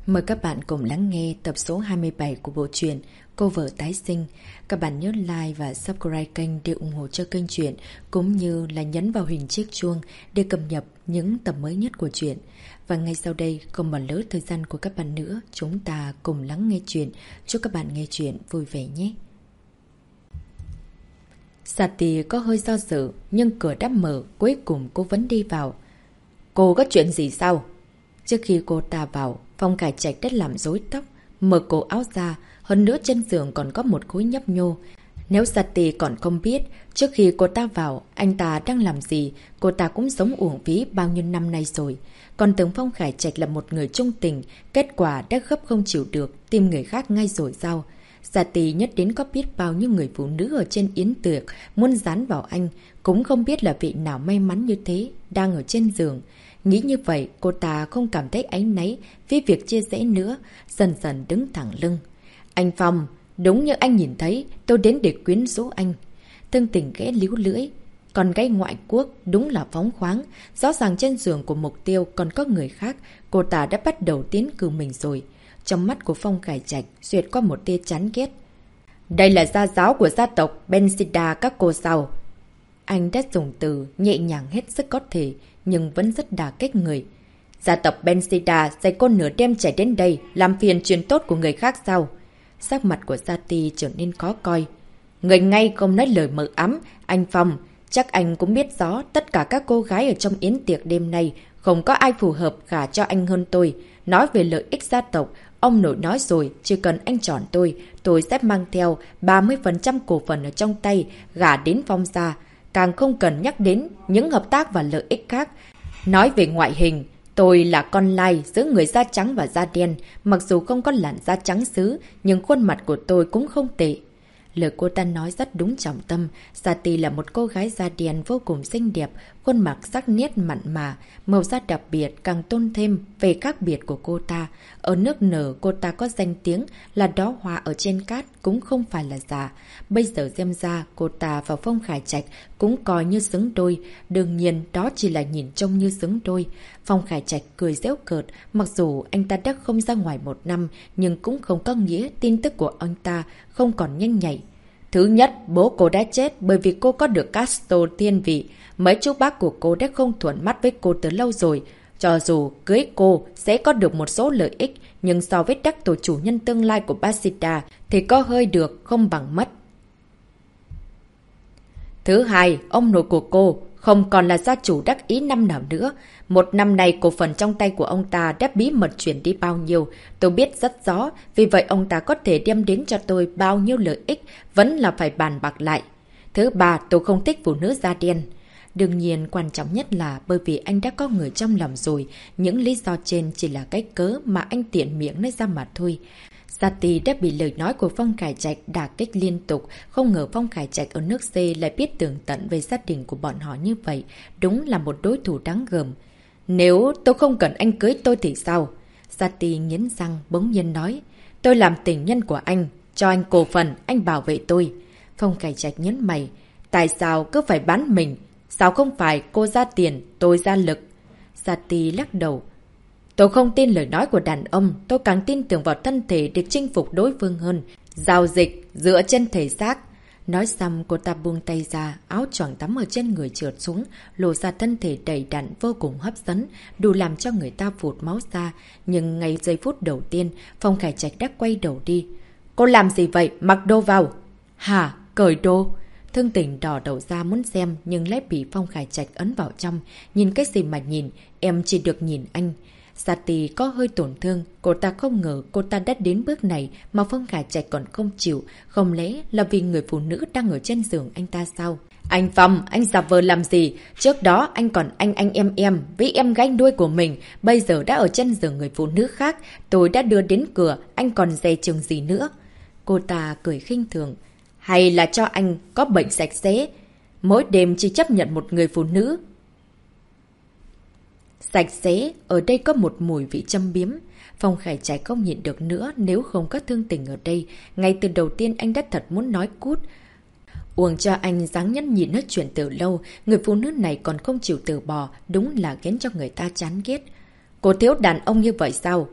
Mời các bạn cùng lắng nghe tập số 27 của bộ truyện Cô vợ tái sinh. Các bạn nhớ like và subscribe kênh để ủng hộ cho kênh truyện, cũng như là nhấn vào hình chiếc chuông để cập nhật những tập mới nhất của truyện. Và ngay sau đây, không bỏ lỡ thời gian của các bạn nữa, chúng ta cùng lắng nghe truyện. Chúc các bạn nghe truyện vui vẻ nhé. Sati có hơi do dự, nhưng cửa đã mở, cuối cùng cô vẫn đi vào. Cô có chuyện gì sao? Trước khi cô ta vào, Phong Khải Trạch đã làm rối tóc, mở cổ áo ra, hơn nữa trên giường còn có một khối nhấp nhô. Nếu Sati còn không biết, trước khi cô ta vào, anh ta đang làm gì, cô ta cũng sống uổng phí bao nhiêu năm nay rồi. Còn tưởng Phong Khải Trạch là một người trung tình, kết quả đã gấp không chịu được, tìm người khác ngay rồi sao? Sati nhất đến có biết bao nhiêu người phụ nữ ở trên yến tiệc muốn dán vào anh, cũng không biết là vị nào may mắn như thế, đang ở trên giường. Nghĩ như vậy, cô ta không cảm thấy áy náy vì việc chia rẽ nữa, dần dần đứng thẳng lưng. Anh Phong, đúng như anh nhìn thấy, tôi đến để quyến rũ anh. Thương Tình ghé líu lưỡi. Còn gái ngoại quốc đúng là phóng khoáng, rõ ràng trên giường của Mục Tiêu còn có người khác, cô ta đã bắt đầu tiến cử mình rồi. Trong mắt của Phong Khải Trạch duyệt qua một tia chán ghét. Đây là gia giáo của gia tộc Bensida các cô sao? Anh đã dùng từ nhẹ nhàng hết sức có thể, nhưng vẫn rất đả kích người. Gia tộc Bensida dạy cô nửa đêm chạy đến đây, làm phiền chuyện tốt của người khác sao? Sắc mặt của Sati trở nên khó coi. Người ngay không nói lời mờ ám, anh Phong, chắc anh cũng biết rõ tất cả các cô gái ở trong yến tiệc đêm nay không có ai phù hợp gả cho anh hơn tôi. Nói về lợi ích gia tộc, ông nội nói rồi, chỉ cần anh chọn tôi sẽ mang theo 30% cổ phần ở trong tay, gả đến Phong gia. Càng không cần nhắc đến những hợp tác và lợi ích khác. Nói về ngoại hình, tôi là con lai giữa người da trắng và da đen. Mặc dù không có làn da trắng xứ, nhưng khuôn mặt của tôi cũng không tệ. Lời cô ta nói rất đúng trọng tâm. Sati là một cô gái da đen vô cùng xinh đẹp, khuôn mặt sắc nét mặn mà, màu da đặc biệt càng tôn thêm về khác biệt của cô ta. Ở nước nở, cô ta có danh tiếng là đóa hoa ở trên cát, cũng không phải là giả. Bây giờ xem ra, cô ta và Phong Khải Trạch cũng coi như xứng đôi. Đương nhiên, đó chỉ là nhìn trông như xứng đôi. Phong Khải Trạch cười giễu cợt, mặc dù anh ta đã không ra ngoài 1 năm, nhưng cũng không có nghĩa tin tức của anh ta không còn nhanh nhạy. Thứ nhất, bố cô đã chết bởi vì cô có được Castro thiên vị. Mấy chú bác của cô đã không thuận mắt với cô từ lâu rồi. Cho dù cưới cô sẽ có được một số lợi ích, nhưng so với đắc tội chủ nhân tương lai của Basida thì có hơi được không bằng mất. Thứ hai, ông nội của cô không còn là gia chủ đắc ý năm nào nữa. 1 năm nay cổ phần trong tay của ông ta đã bí mật chuyển đi bao nhiêu, tôi biết rất rõ, vì vậy ông ta có thể đem đến cho tôi bao nhiêu lợi ích, vẫn là phải bàn bạc lại. Thứ ba, tôi không thích phụ nữ da đen. Đương nhiên, quan trọng nhất là bởi vì anh đã có người trong lòng rồi, những lý do trên chỉ là cái cớ mà anh tiện miệng nói ra mà thôi. Sati đã bị lời nói của Phong Khải Trạch đả kích liên tục, không ngờ Phong Khải Trạch ở nước C lại biết tường tận về gia đình của bọn họ như vậy, đúng là một đối thủ đáng gờm. Nếu tôi không cần anh cưới tôi thì sao? Sati nghiến răng bỗng nhiên nói, tôi làm tình nhân của anh, cho anh cổ phần, anh bảo vệ tôi. Phong Khải Trạch nhấn mày, tại sao cứ phải bán mình? Sao không phải cô ra tiền, tôi ra lực? Sati lắc đầu. Tôi không tin lời nói của đàn ông, tôi càng tin tưởng vào thân thể để chinh phục đối phương hơn. Giao dịch dựa trên thể xác. Nói xong cô ta buông tay ra, áo choàng tắm ở trên người trượt xuống, lộ ra thân thể đầy đặn vô cùng hấp dẫn, đủ làm cho người ta phụt máu ra. Nhưng ngay giây phút đầu tiên, Phong Khải Trạch đã quay đầu đi. Cô làm gì vậy? Mặc đồ vào. Hả? Cởi đồ? Thương Tình đỏ đầu ra muốn xem, nhưng lại bị Phong Khải Trạch ấn vào trong. Nhìn cái gì mà nhìn, em chỉ được nhìn anh. Sati có hơi tổn thương, cô ta không ngờ cô ta đã đến bước này mà Phong Khải Trạch còn không chịu, không lẽ là vì người phụ nữ đang ở trên giường anh ta sao? Anh Phong, anh giả vờ làm gì? Trước đó anh còn anh em với em gái nuôi của mình, bây giờ đã ở trên giường người phụ nữ khác, tôi đã đưa đến cửa, anh còn dè chừng gì nữa? Cô ta cười khinh thường, hay là cho anh có bệnh sạch sẽ? Mỗi đêm chỉ chấp nhận một người phụ nữ. Sạch sẽ, ở đây có một mùi vị châm biếm. Phong Khải Trạch không nhịn được nữa nếu không có Thương Tình ở đây. Ngay từ đầu tiên anh đã thật muốn nói cút. Uổng cho anh dáng nhẫn nhịn nói chuyện từ lâu, người phụ nữ này còn không chịu từ bỏ, đúng là khiến cho người ta chán ghét. Cô thiếu đàn ông như vậy sao?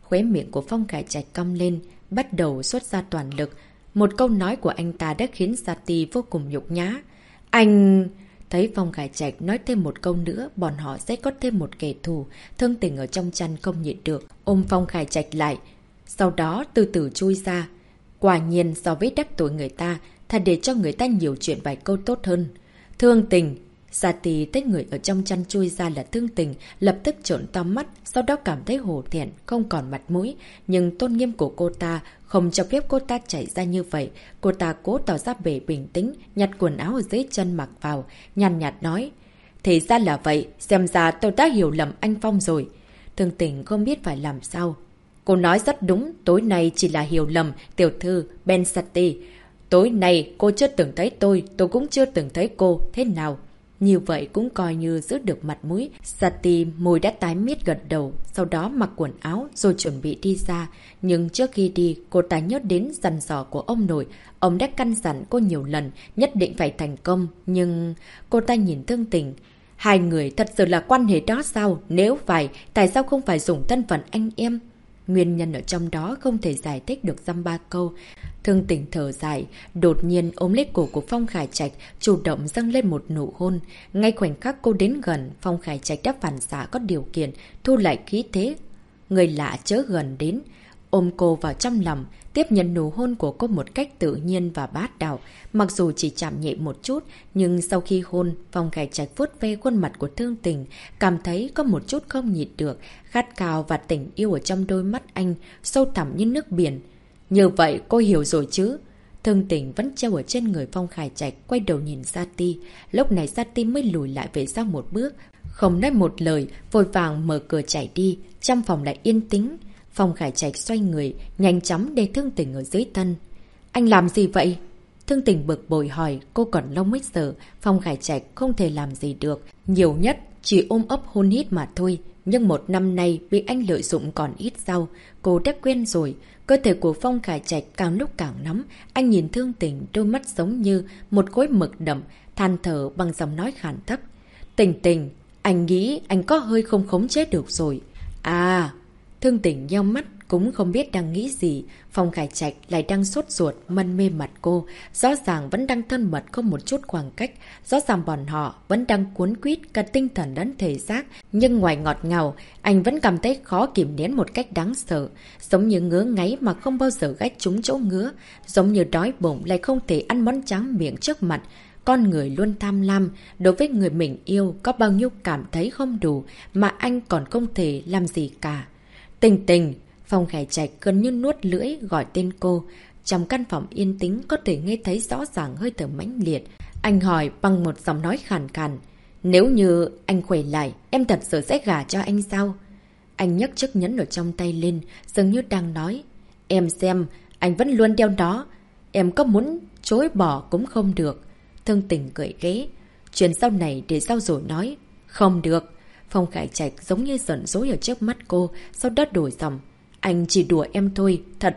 Khóe miệng của Phong Khải Trạch cong lên, bắt đầu xuất ra toàn lực. Một câu nói của anh ta đã khiến Sati vô cùng nhục nhã. Anh... Thấy Phong Khải Trạch nói thêm một câu nữa, bọn họ sẽ có thêm một kẻ thù. Thương Tình ở trong chăn không nhịn được, ôm Phong Khải Trạch lại. Sau đó từ từ chui ra. Quả nhiên so với đắc tội người ta, thật để cho người ta nhiều chuyện vài câu tốt hơn. Thương Tình. Sati thấy người ở trong chăn chui ra là Thương Tình, lập tức trợn to mắt, sau đó cảm thấy hổ thẹn, không còn mặt mũi. Nhưng tôn nghiêm của cô ta không cho phép cô ta chảy ra như vậy. Cô ta cố tỏ ra vẻ bình tĩnh, nhặt quần áo ở dưới chân mặc vào, nhàn nhạt nói. Thì ra là vậy, xem ra tôi đã hiểu lầm anh Phong rồi. Thương Tình không biết phải làm sao. Cô nói rất đúng, tối nay chỉ là hiểu lầm, tiểu thư Ben Sati. Tối nay cô chưa từng thấy tôi cũng chưa từng thấy cô, thế nào? Như vậy cũng coi như giữ được mặt mũi. Sati môi đã tái mét gật đầu, sau đó mặc quần áo rồi chuẩn bị đi ra. Nhưng trước khi đi, cô ta nhớ đến dặn dò của ông nội. Ông đã căn dặn cô nhiều lần, nhất định phải thành công. Nhưng cô ta nhìn Thương Tình. Hai người thật sự là quan hệ đó sao? Nếu phải, tại sao không phải dùng thân phận anh em? Nguyên nhân ở trong đó không thể giải thích được dăm ba câu. Thương Tình thở dài, đột nhiên ôm lấy cổ của Phong Khải Trạch, chủ động dâng lên một nụ hôn. Ngay khoảnh khắc cô đến gần, Phong Khải Trạch đã phản xạ có điều kiện, thu lại khí thế. Người lạ chớ gần đến, ôm cô vào trong lòng, tiếp nhận nụ hôn của cô một cách tự nhiên và bát đạo. Mặc dù chỉ chạm nhẹ một chút, nhưng sau khi hôn, Phong Khải Trạch vuốt ve khuôn mặt của Thương Tình, cảm thấy có một chút không nhịn được, khát khao và tình yêu ở trong đôi mắt anh, sâu thẳm như nước biển. Như vậy cô hiểu rồi chứ? Thương Tình vẫn treo ở trên người Phong Khải Trạch, quay đầu nhìn Sati. Lúc này Sati mới lùi lại về sau một bước, không nói một lời, vội vàng mở cửa chạy đi. Trong phòng lại yên tĩnh. Phong Khải Trạch xoay người, nhanh chóng để Thương Tình ở dưới thân. Anh làm gì vậy? Thương Tình bực bội hỏi, cô còn lâu mới sợ. Phong Khải Trạch không thể làm gì được, nhiều nhất chỉ ôm ấp hôn hít mà thôi. Nhưng một năm nay bị anh lợi dụng còn ít sao. Cô đã quen rồi. Cơ thể của Phong Khải Trạch càng lúc càng nóng. Anh nhìn Thương Tình, đôi mắt giống như một khối mực đậm, than thở bằng giọng nói khàn thấp. Tình Tình, anh nghĩ anh có hơi không khống chế được rồi. À... Thương Tình nheo mắt, cũng không biết đang nghĩ gì. Phong Khải Trạch lại đang sốt ruột, mân mê mặt cô. Rõ ràng vẫn đang thân mật không một chút khoảng cách. Rõ ràng bọn họ vẫn đang cuốn quýt cả tinh thần lẫn thể xác. Nhưng ngoài ngọt ngào, anh vẫn cảm thấy khó kìm nén một cách đáng sợ. Giống như ngứa ngáy mà không bao giờ gách trúng chỗ ngứa. Giống như đói bụng lại không thể ăn món tráng miệng trước mặt. Con người luôn tham lam, đối với người mình yêu có bao nhiêu cảm thấy không đủ mà anh còn không thể làm gì cả. Tình Tình, Phong Khải Trạch gần như nuốt lưỡi gọi tên cô. Trong căn phòng yên tĩnh có thể nghe thấy rõ ràng hơi thở mãnh liệt. Anh hỏi bằng một giọng nói khàn khàn. Nếu như anh khỏe lại, em thật sự sẽ gả cho anh sao? Anh nhấc chiếc nhẫn ở trong tay lên, dường như đang nói. Em xem, anh vẫn luôn đeo đó. Em có muốn chối bỏ cũng không được. Thương Tình cười ghé. Chuyện sau này để sau rồi nói. Không được. Phong Khải Trạch giống như giận dỗi ở trước mắt cô, sau đó đổi giọng. Anh chỉ đùa em thôi, thật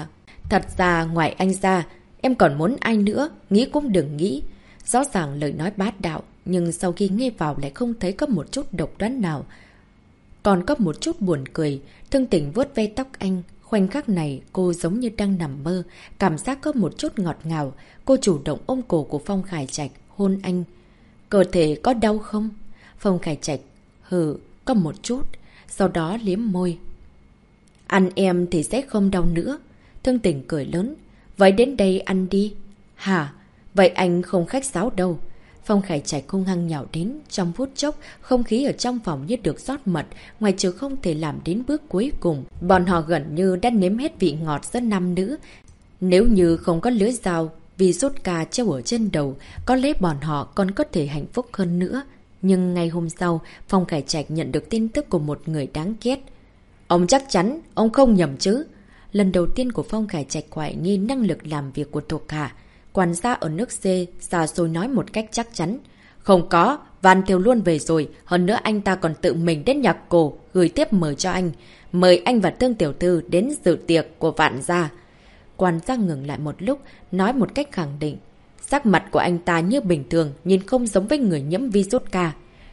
ra ngoài anh ra, em còn muốn ai nữa, nghĩ cũng đừng nghĩ. Rõ ràng lời nói bát đạo, nhưng sau khi nghe vào lại không thấy có một chút độc đoán nào. Còn có một chút buồn cười, Thương Tình vuốt ve tóc anh. Khoảnh khắc này cô giống như đang nằm mơ, cảm giác có một chút ngọt ngào. Cô chủ động ôm cổ của Phong Khải Trạch, hôn anh. Cơ thể có đau không? Phong Khải Trạch có một chút, sau đó liếm môi. Ăn em thì sẽ không đau nữa. Thương Tình cười lớn. Vậy đến đây ăn đi. Hả? Vậy anh không khách sáo đâu. Phong Khải Trạch hung hăng nhào đến. Trong phút chốc, không khí ở trong phòng như được rót mật, ngoài trừ không thể làm đến bước cuối cùng. Bọn họ gần như đã nếm hết vị ngọt giữa nam nữ. Nếu như không có lưỡi dao vì rút cà treo ở trên đầu, có lẽ bọn họ còn có thể hạnh phúc hơn nữa. Nhưng ngày hôm sau, Phong Khải Trạch nhận được tin tức của một người đáng ghét. Ông chắc chắn, ông không nhầm chứ. Lần đầu tiên của Phong Khải Trạch hoài nghi năng lực làm việc của thuộc hạ. Quản gia ở nước C, xa xôi nói một cách chắc chắn. Không có, Van Thiều luôn về rồi. Hơn nữa anh ta còn tự mình đến nhạc cổ, gửi tiếp mời cho anh. Mời anh và Thương Tiểu Thư đến dự tiệc của Vạn gia. Quản gia ngừng lại một lúc, nói một cách khẳng định. Sắc mặt của anh ta như bình thường, nhìn không giống với người nhiễm virus ca.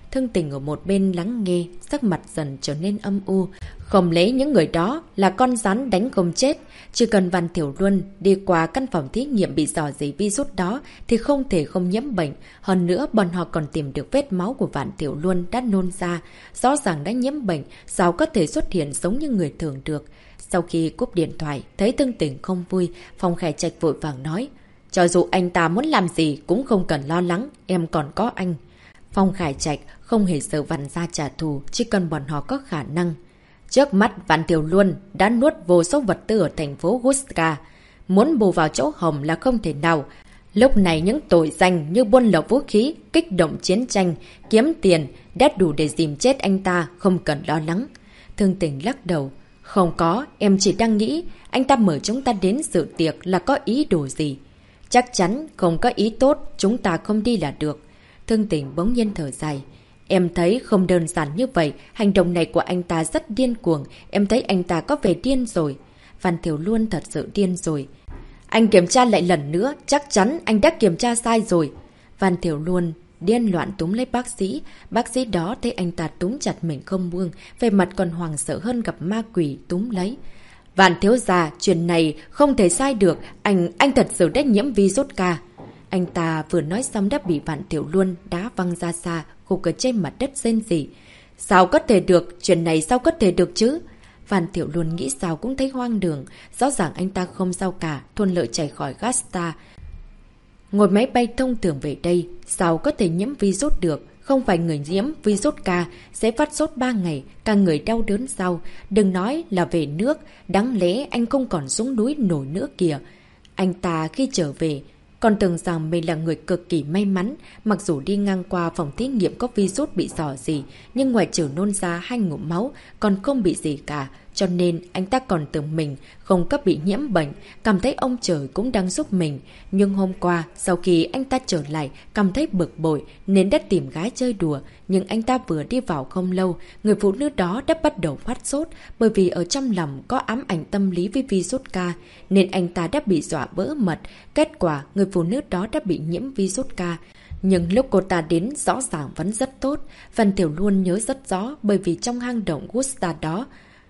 Thương Tình ở một bên lắng nghe, sắc mặt dần trở nên âm u. Không lấy những người đó là con rắn đánh không chết. Chỉ cần Văn Thiểu Luân đi qua căn phòng thí nghiệm bị dò dỉ virus đó thì không thể không nhiễm bệnh. Hơn nữa bọn họ còn tìm được vết máu của Văn Thiểu Luân đã nôn ra. Rõ ràng đã nhiễm bệnh, sao có thể xuất hiện giống như người thường được. Sau khi cúp điện thoại, thấy Thương Tình không vui, Phong Khải Trạch vội vàng nói. Cho dù anh ta muốn làm gì cũng không cần lo lắng, em còn có anh. Phong Khải Trạch không hề sợ Văn gia trả thù, chỉ cần bọn họ có khả năng. Trước mắt Văn Thiểu Luân đã nuốt vô số vật tư ở thành phố Guska. Muốn bù vào chỗ hồng là không thể nào. Lúc này những tội danh như buôn lậu vũ khí, kích động chiến tranh, kiếm tiền đã đủ để dìm chết anh ta, không cần lo lắng. Thương Tình lắc đầu. Không có, em chỉ đang nghĩ anh ta mời chúng ta đến dự tiệc là có ý đồ gì. Chắc chắn không có ý tốt, chúng ta không đi là được. Thương Tình bỗng nhiên thở dài. Em thấy không đơn giản như vậy, hành động này của anh ta rất điên cuồng, em thấy anh ta có vẻ điên rồi. Văn Thiểu Luân thật sự điên rồi. Anh kiểm tra lại lần nữa, chắc chắn anh đã kiểm tra sai rồi. Văn Thiểu Luân điên loạn túm lấy bác sĩ đó thấy anh ta túm chặt mình không buông, về mặt còn hoàng sợ hơn gặp ma quỷ túm lấy. Vạn thiếu gia, chuyện này không thể sai được, anh thật sự đã nhiễm virus ca. Anh ta vừa nói xong đã bị Vạn Thiểu Luân đá văng ra xa, gục ở trên mặt đất rên rỉ. Sao có thể được, chuyện này sao có thể được chứ? Vạn Thiểu Luân nghĩ sao cũng thấy hoang đường, rõ ràng anh ta không sao cả, thuận lợi chạy khỏi Gasta. Ngồi máy bay thông thường về đây, sao có thể nhiễm virus được? Không phải người nhiễm virus ca sẽ phát sốt 3 ngày, cả người đau đớn sao? Đừng nói là về nước, đáng lẽ anh không còn xuống núi nổi nữa kìa. Anh ta khi trở về, còn tưởng rằng mình là người cực kỳ may mắn, mặc dù đi ngang qua phòng thí nghiệm có virus bị dò gì, nhưng ngoài trừ nôn ra 2 ngụm máu, còn không bị gì cả. Cho nên anh ta còn tưởng mình không có bị nhiễm bệnh, cảm thấy ông trời cũng đang giúp mình. Nhưng hôm qua, sau khi anh ta trở lại, cảm thấy bực bội nên đã tìm gái chơi đùa. Nhưng anh ta vừa đi vào không lâu, người phụ nữ đó đã bắt đầu phát sốt, bởi vì ở trong lòng có ám ảnh tâm lý với virus ca, nên anh ta đã bị dọa vỡ mật. Kết quả, người phụ nữ đó đã bị nhiễm virus ca. Nhưng lúc cô ta đến rõ ràng vẫn rất tốt. Văn Thiểu Luân nhớ rất rõ, bởi vì trong hang động Gusta đó,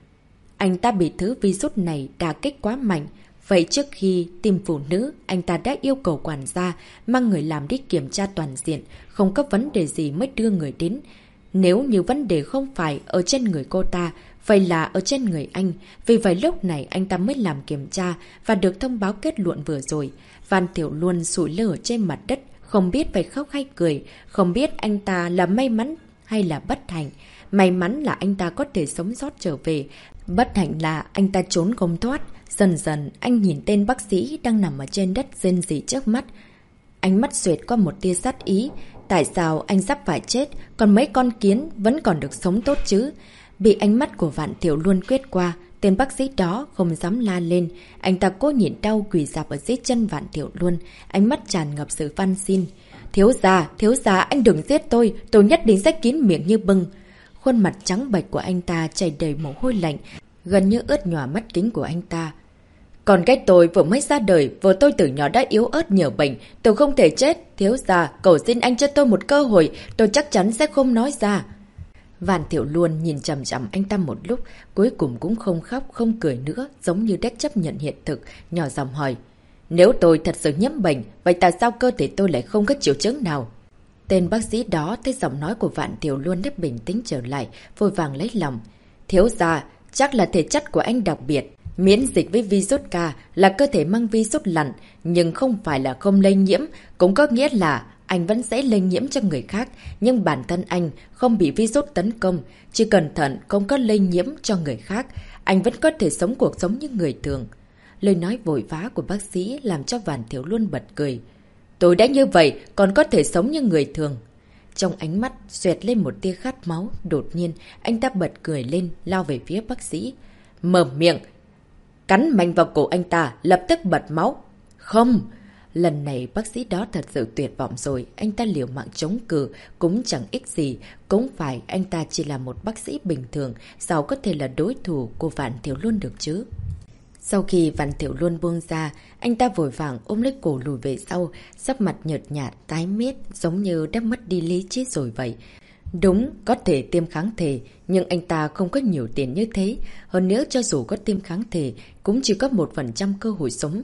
anh ta bị thứ virus này đả kích quá mạnh. Vậy trước khi tìm phụ nữ, anh ta đã yêu cầu quản gia mang người làm đi kiểm tra toàn diện, không có vấn đề gì mới đưa người đến. Nếu như vấn đề không phải ở trên người cô ta, vậy là ở trên người anh. Vì vậy lúc này anh ta mới làm kiểm tra và được thông báo kết luận vừa rồi. Văn Thiểu Luân sủi lơ trên mặt đất, không biết phải khóc hay cười, không biết anh ta là may mắn hay là bất hạnh. May mắn là anh ta có thể sống sót trở về. Bất hạnh là anh ta trốn không thoát. Dần dần anh nhìn tên bác sĩ đang nằm ở trên đất rên rỉ trước mắt. Ánh mắt xuyệt qua một tia sát ý. Tại sao anh sắp phải chết, còn mấy con kiến vẫn còn được sống tốt chứ? Bị ánh mắt của Vạn Thiểu Luân quét qua, tên bác sĩ đó không dám la lên. Anh ta cố nhịn đau quỳ rạp ở dưới chân Vạn Thiểu Luân, ánh mắt tràn ngập sự van xin. Thiếu gia, anh đừng giết tôi nhất định sẽ kín miệng như bưng. Khuôn mặt trắng bệch của anh ta chảy đầy mồ hôi lạnh, gần như ướt nhòa mắt kính của anh ta. Còn cái tôi vừa mới ra đời, vợ tôi từ nhỏ đã yếu ớt nhiều bệnh, tôi không thể chết. Thiếu gia, cầu xin anh cho tôi một cơ hội, tôi chắc chắn sẽ không nói ra. Vạn Thiểu Luân nhìn chằm chằm anh ta một lúc, cuối cùng cũng không khóc, không cười nữa, giống như đã chấp nhận hiện thực, nhỏ giọng hỏi. Nếu tôi thật sự nhiễm bệnh, vậy tại sao cơ thể tôi lại không có triệu chứng nào? Tên bác sĩ đó thấy giọng nói của Vạn Thiểu Luân đã bình tĩnh trở lại, vội vàng lấy lòng. Thiếu gia, chắc là thể chất của anh đặc biệt. Miễn dịch với virus ca là cơ thể mang virus lặn, nhưng không phải là không lây nhiễm, cũng có nghĩa là anh vẫn sẽ lây nhiễm cho người khác, nhưng bản thân anh không bị virus tấn công, chỉ cẩn thận không có lây nhiễm cho người khác, anh vẫn có thể sống cuộc sống như người thường. Lời nói vội vã của bác sĩ làm cho Vạn Thiểu Luân bật cười. Tôi đã như vậy, còn có thể sống như người thường. Trong ánh mắt xoẹt lên một tia khát máu, đột nhiên anh ta bật cười lên, lao về phía bác sĩ. Mở miệng, cắn mạnh vào cổ anh ta, lập tức bật máu. Không! Lần này bác sĩ đó thật sự tuyệt vọng rồi, anh ta liều mạng chống cự, cũng chẳng ích gì, cũng phải anh ta chỉ là một bác sĩ bình thường, sao có thể là đối thủ của Vạn Thiểu Luân được chứ? Sau khi Vạn Thiểu Luân buông ra, anh ta vội vàng ôm lấy cổ lùi về sau, sắc mặt nhợt nhạt, tái mét, giống như đã mất đi lý trí rồi vậy. Đúng, có thể tiêm kháng thể, nhưng anh ta không có nhiều tiền như thế. Hơn nữa cho dù có tiêm kháng thể, cũng chỉ có 1% cơ hội sống.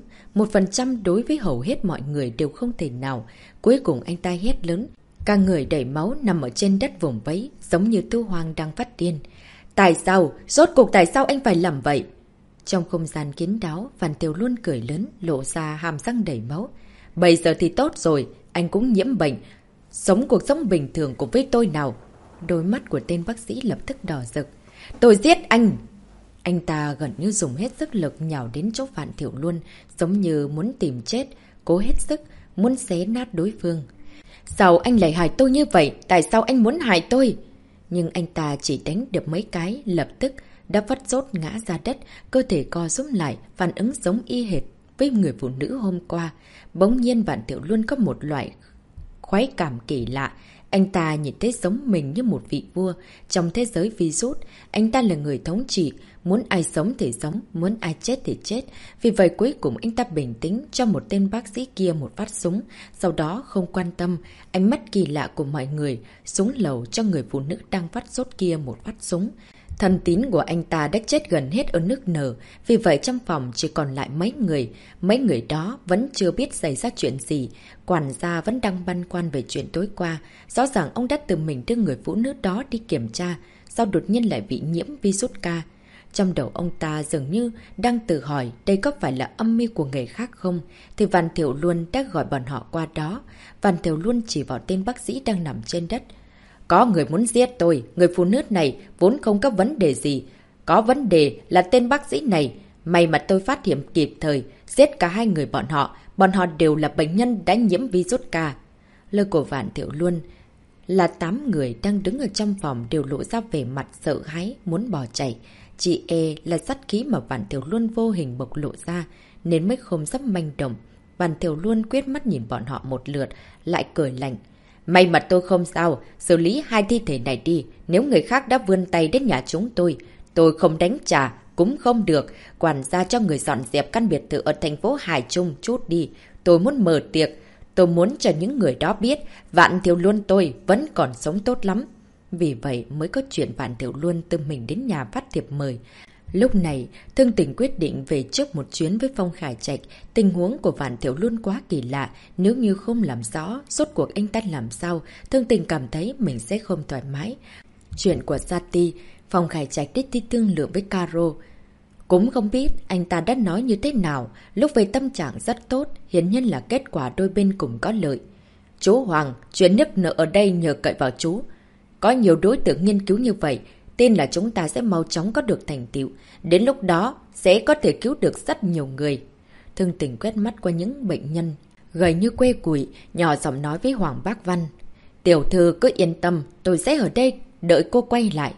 1% đối với hầu hết mọi người đều không thể nào. Cuối cùng anh ta hét lớn. Cả người đầy máu nằm ở trên đất vùng vẫy, giống như Thu Hoang đang phát điên. Tại sao? Rốt cuộc tại sao anh phải làm vậy? Trong không gian kín đáo, Văn Tiểu Luân cười lớn, lộ ra hàm răng đầy máu. Bây giờ thì tốt rồi, anh cũng nhiễm bệnh. Sống cuộc sống bình thường cùng với tôi nào. Đôi mắt của tên bác sĩ lập tức đỏ rực. Tôi giết anh! Anh ta gần như dùng hết sức lực nhào đến chỗ Vạn Tiểu Luân, giống như muốn tìm chết, cố hết sức, muốn xé nát đối phương. Sao anh lại hại tôi như vậy? Tại sao anh muốn hại tôi? Nhưng anh ta chỉ đánh được mấy cái, lập tức đã vắt rốt ngã ra đất, cơ thể co rúm lại, phản ứng giống y hệt với người phụ nữ hôm qua. Bỗng nhiên Vạn Tiểu Luân có một loại khoái cảm kỳ lạ. Anh ta nhìn thấy giống mình như một vị vua. Trong thế giới virus, anh ta là người thống trị. Muốn ai sống thì sống, muốn ai chết thì chết. Vì vậy cuối cùng anh ta bình tĩnh cho một tên bác sĩ kia một phát súng. Sau đó không quan tâm, ánh mắt kỳ lạ của mọi người, súng lầu cho người phụ nữ đang vắt sốt kia một phát súng. Thân tín của anh ta đã chết gần hết ở nước nở, vì vậy trong phòng chỉ còn lại mấy người đó vẫn chưa biết xảy ra chuyện gì, quản gia vẫn đang băn khoăn về chuyện tối qua, rõ ràng ông đã tự mình đưa người phụ nữ đó đi kiểm tra, sao đột nhiên lại bị nhiễm virus K. Trong đầu ông ta dường như đang tự hỏi đây có phải là âm mưu của người khác không, thì Văn Tiểu Luân đã gọi bọn họ qua đó. Văn Tiểu Luân chỉ vào tên bác sĩ đang nằm trên đất. Có người muốn giết tôi, người phụ nữ này vốn không có vấn đề gì. Có vấn đề là tên bác sĩ này. May mà tôi phát hiện kịp thời, giết cả hai người bọn họ đều là bệnh nhân đã nhiễm virus K. Lời của Vạn Tiểu Luân là 8 người đang đứng ở trong phòng đều lộ ra vẻ mặt sợ hãi, muốn bỏ chạy. Chị E là sát khí mà Vạn Tiểu Luân vô hình bộc lộ ra, nên mới không dám manh động. Vạn Tiểu Luân quét mắt nhìn bọn họ một lượt, lại cười lạnh. May mà tôi không sao, xử lý hai thi thể này đi. Nếu người khác đã vươn tay đến nhà chúng tôi không đánh trả, cũng không được. Quản gia cho người dọn dẹp căn biệt thự ở thành phố Hải Trung chút đi. Tôi muốn mở tiệc. Tôi muốn cho những người đó biết Vạn Tiểu Luân tôi vẫn còn sống tốt lắm. Vì vậy mới có chuyện Vạn Tiểu Luân tự mình đến nhà phát thiệp mời. Lúc này, Thương Tình quyết định về trước một chuyến với Phong Khải Trạch. Tình huống của Vạn Tiểu Luân quá kỳ lạ, nếu như không làm rõ, rốt cuộc anh ta làm sao, Thương Tình cảm thấy mình sẽ không thoải mái. Chuyện của Sati, Phong Khải Trạch đi thương lượng với Caro. Cũng không biết anh ta đã nói như thế nào, lúc về tâm trạng rất tốt, hiển nhiên là kết quả đôi bên cùng có lợi. Chú Hoàng, chuyện nức nợ ở đây nhờ cậy vào chú. Có nhiều đối tượng nghiên cứu như vậy, tin là chúng ta sẽ mau chóng có được thành tựu. Đến lúc đó, sẽ có thể cứu được rất nhiều người. Thương Tình quét mắt qua những bệnh nhân, gầy như que củi, nhỏ giọng nói với Hoàng Bác Văn. Tiểu thư cứ yên tâm, tôi sẽ ở đây, đợi cô quay lại.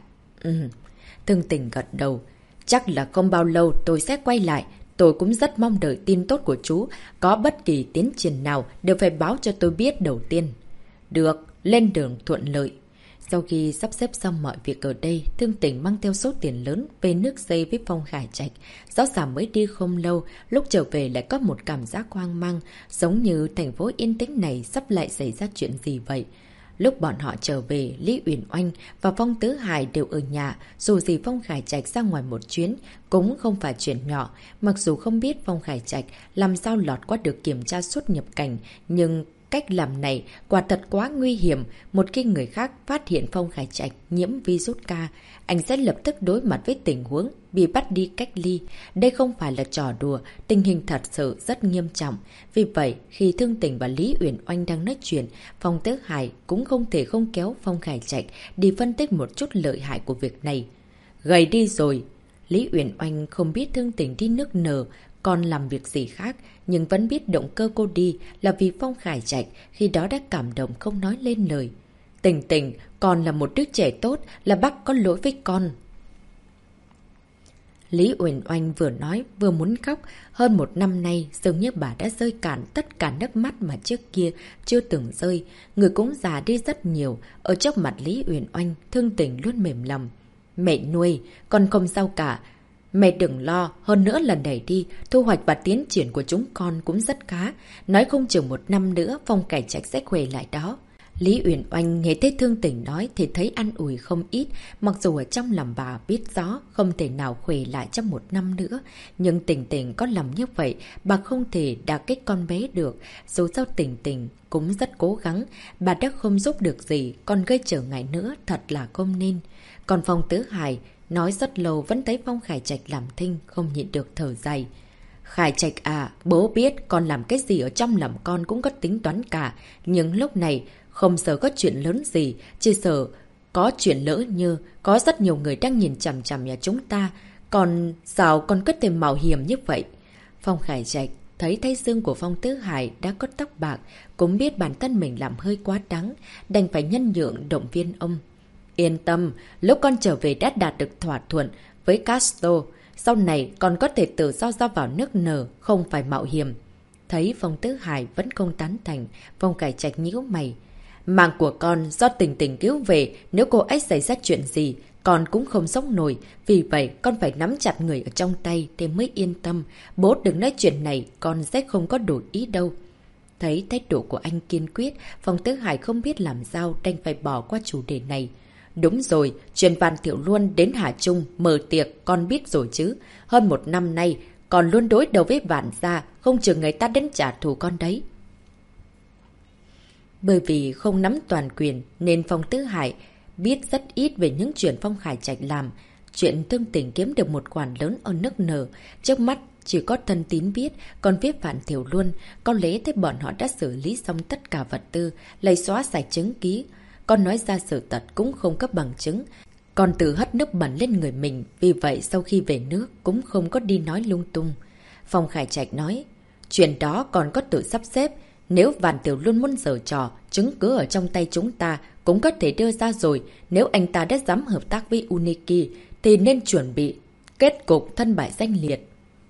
Thương Tình gật đầu. Chắc là không bao lâu tôi sẽ quay lại. Tôi cũng rất mong đợi tin tốt của chú. Có bất kỳ tiến triển nào đều phải báo cho tôi biết đầu tiên. Được, lên đường thuận lợi. Sau khi sắp xếp xong mọi việc ở đây, Thương Tình mang theo số tiền lớn về nước dây với Phong Khải Trạch. Rõ ràng mới đi không lâu, lúc trở về lại có một cảm giác hoang mang, giống như thành phố yên tĩnh này sắp lại xảy ra chuyện gì vậy. Lúc bọn họ trở về, Lý Uyển Oanh và Phong Tứ Hải đều ở nhà, dù gì Phong Khải Trạch ra ngoài một chuyến cũng không phải chuyện nhỏ. Mặc dù không biết Phong Khải Trạch làm sao lọt qua được kiểm tra xuất nhập cảnh, nhưng cách làm này quả thật quá nguy hiểm. Một khi người khác phát hiện Phong Khải Trạch nhiễm virus K, anh sẽ lập tức đối mặt với tình huống bị bắt đi cách ly. Đây không phải là trò đùa, tình hình thật sự rất nghiêm trọng. Vì vậy, khi Thương Tình và Lý Uyển Oanh đang nói chuyện, Phong Tứ Hải cũng không thể không kéo Phong Khải Trạch đi phân tích một chút lợi hại của việc này. Gầy đi rồi. Lý Uyển Oanh không biết Thương Tình đi nước nở còn làm việc gì khác, nhưng vẫn biết động cơ cô đi là vì Phong Khải Trạch khi đó đã cảm động không nói lên lời. Tình Tình, con là một đứa trẻ tốt, là bác có lỗi với con. Lý Uyển Oanh vừa nói vừa muốn khóc. Hơn một năm nay, dường như bà đã rơi cạn tất cả nước mắt mà trước kia chưa từng rơi. Người cũng già đi rất nhiều. Ở trước mặt Lý Uyển Oanh, Thương Tình luôn mềm lòng. Mẹ nuôi, con không sao cả. Mẹ đừng lo, hơn nữa lần này đi, thu hoạch và tiến triển của chúng con cũng rất khá. Nói không chừng một năm nữa, Phong Khải Trạch sẽ khỏe lại đó. Lý Uyển Oanh nghe thấy Thương Tình nói thì thấy an ủi không ít, mặc dù ở trong lòng bà biết rõ không thể nào khỏe lại trong 1 năm nữa, nhưng Tình Tình có lòng như vậy, bà không thể đả kích con bé được, dù sao Tình Tình cũng rất cố gắng, bà đã không giúp được gì, còn gây trở ngại nữa thật là không nên. Còn Phong Tứ Hải nói rất lâu vẫn thấy Phong Khải Trạch làm thinh, không nhịn được thở dài. Khải Trạch à, bố biết con làm cái gì ở trong lòng con cũng có tính toán cả, nhưng lúc này không sợ có chuyện lớn gì, chỉ sợ có chuyện lỡ như có rất nhiều người đang nhìn chằm chằm nhà chúng ta, còn sao con có thể mạo hiểm như vậy? Phong Khải Trạch thấy thái dương của Phong Tứ Hải đã có tóc bạc, cũng biết bản thân mình làm hơi quá đáng, đành phải nhân nhượng động viên ông. Yên tâm, lúc con trở về đã đạt được thỏa thuận với Castro, sau này còn có thể tự do ra vào nước nở, không phải mạo hiểm. Thấy Phong Tứ Hải vẫn không tán thành, Phong Khải Trạch nhíu mày. Mạng của con do Tình Tình cứu về, nếu cô ấy xảy ra chuyện gì, con cũng không sống nổi. Vì vậy, con phải nắm chặt người ở trong tay để mới yên tâm. Bố đừng nói chuyện này, con sẽ không có đủ ý đâu. Thấy thái độ của anh kiên quyết, Phong Tứ Hải không biết làm sao, đành phải bỏ qua chủ đề này. Đúng rồi, chuyện Vạn Tiểu Luân đến Hà Trung mở tiệc, con biết rồi chứ. Hơn 1 năm nay, còn luôn đối đầu với Vạn gia, không chừng người ta đến trả thù con đấy. Bởi vì không nắm toàn quyền nên Phong Tứ Hải biết rất ít về những chuyện Phong Khải Trạch làm. Chuyện Thương Tình kiếm được một khoản lớn ở nước nở, trước mắt chỉ có thân tín biết, còn viết Vạn Tiểu Luân, có lẽ thế bọn họ đã xử lý xong tất cả vật tư, lấy xóa sạch chứng ký. Con nói ra sự thật cũng không có bằng chứng. Còn tự hất nước bẩn lên người mình, vì vậy sau khi về nước cũng không có đi nói lung tung. Phong Khải Trạch nói, chuyện đó còn có tự sắp xếp. Nếu Vạn Tiểu Luân muốn giở trò, chứng cứ ở trong tay chúng ta cũng có thể đưa ra rồi. Nếu anh ta đã dám hợp tác với Uniki thì nên chuẩn bị kết cục thân bại danh liệt.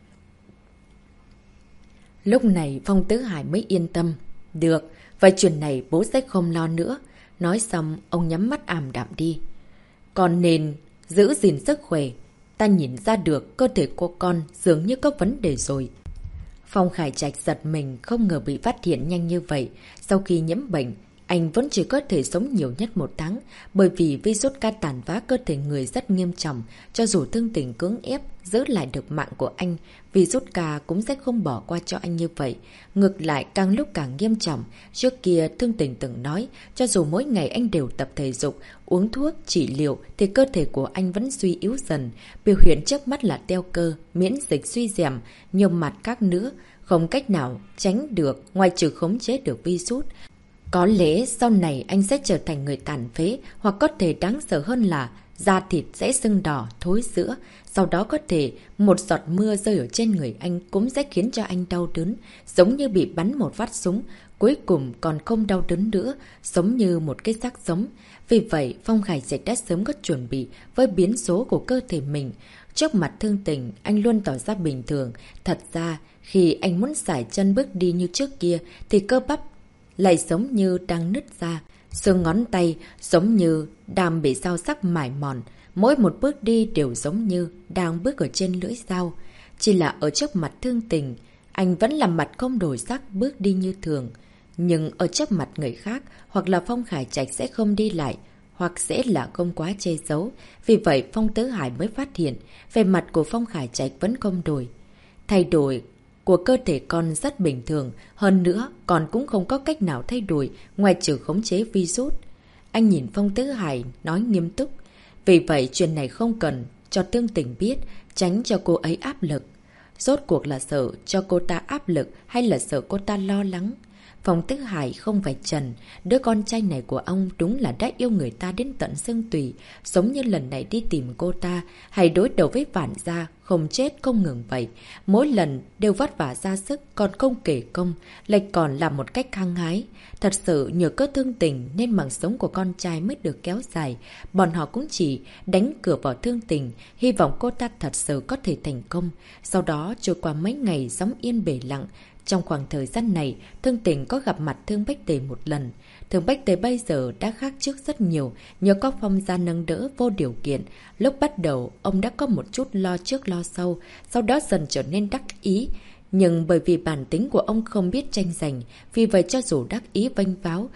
Lúc này Phong Tứ Hải mới yên tâm. Được, vậy chuyện này bố sẽ không lo nữa. Nói xong, ông nhắm mắt ảm đạm đi. Con nên giữ gìn sức khỏe. Ta nhìn ra được cơ thể của con dường như có vấn đề rồi. Phong Khải Trạch giật mình, không ngờ bị phát hiện nhanh như vậy. Sau khi nhiễm bệnh, anh vẫn chỉ có thể sống nhiều nhất 1 tháng, bởi vì virus ca tàn phá cơ thể người rất nghiêm trọng. Cho dù Thương Tình cưỡng ép giữ lại được mạng của anh, virus ca cũng sẽ không bỏ qua cho anh như vậy. Ngược lại càng lúc càng nghiêm trọng. Trước kia Thương Tình từng nói, cho dù mỗi ngày anh đều tập thể dục, uống thuốc, trị liệu thì cơ thể của anh vẫn suy yếu dần. Biểu hiện trước mắt là teo cơ, miễn dịch suy giảm, nhiều mặt khác nữa. Không cách nào tránh được ngoài trừ khống chế được virus. Có lẽ sau này anh sẽ trở thành người tàn phế, hoặc có thể đáng sợ hơn là da thịt sẽ sưng đỏ, thối rữa. Sau đó có thể một giọt mưa rơi ở trên người anh cũng sẽ khiến cho anh đau đớn, giống như bị bắn một phát súng, cuối cùng còn không đau đớn nữa, giống như một cái xác sống. Vì vậy, Phong Khải Trạch đã sớm có chuẩn bị với biến số của cơ thể mình. Trước mặt Thương Tình, anh luôn tỏ ra bình thường. Thật ra, khi anh muốn xải chân bước đi như trước kia, thì cơ bắp lại giống như đang nứt ra. Xương ngón tay giống như đang bị dao sắc mài mòn. Mỗi một bước đi đều giống như đang bước ở trên lưỡi dao. Chỉ là ở trước mặt Thương Tình, anh vẫn làm mặt không đổi sắc bước đi như thường. Nhưng ở trước mặt người khác, hoặc là Phong Khải Trạch sẽ không đi lại, hoặc sẽ là không quá che giấu. Vì vậy Phong Tứ Hải mới phát hiện, về mặt của Phong Khải Trạch vẫn không đổi. Thay đổi của cơ thể con rất bình thường, hơn nữa con cũng không có cách nào thay đổi ngoài trừ khống chế virus. Anh nhìn Phong Tứ Hải nói nghiêm túc. Vì vậy chuyện này không cần cho Thương Tình biết, tránh cho cô ấy áp lực. Rốt cuộc là sợ cho cô ta áp lực hay là sợ cô ta lo lắng? Phong Tứ Hải không phải Trần, đứa con trai này của ông đúng là đã yêu người ta đến tận xương tủy, giống như lần này đi tìm cô ta, hay đối đầu với Vạn gia, không chết không ngừng vậy. Mỗi lần đều vất vả ra sức, còn không kể công, lại còn làm một cách hăng hái. Thật sự nhờ có Thương Tình nên mạng sống của con trai mới được kéo dài. Bọn họ cũng chỉ đánh cửa vào Thương Tình, hy vọng cô ta thật sự có thể thành công. Sau đó trôi qua mấy ngày sóng yên bể lặng. Trong khoảng thời gian này, Thương Tình có gặp mặt Thương Bách Tề một lần. Thương Bách Tề bây giờ đã khác trước rất nhiều, nhờ có Phong gia nâng đỡ vô điều kiện. Lúc bắt đầu, ông đã có một chút lo trước lo sau đó dần trở nên đắc ý. Nhưng bởi vì bản tính của ông không biết tranh giành, vì vậy cho dù đắc ý vênh váo,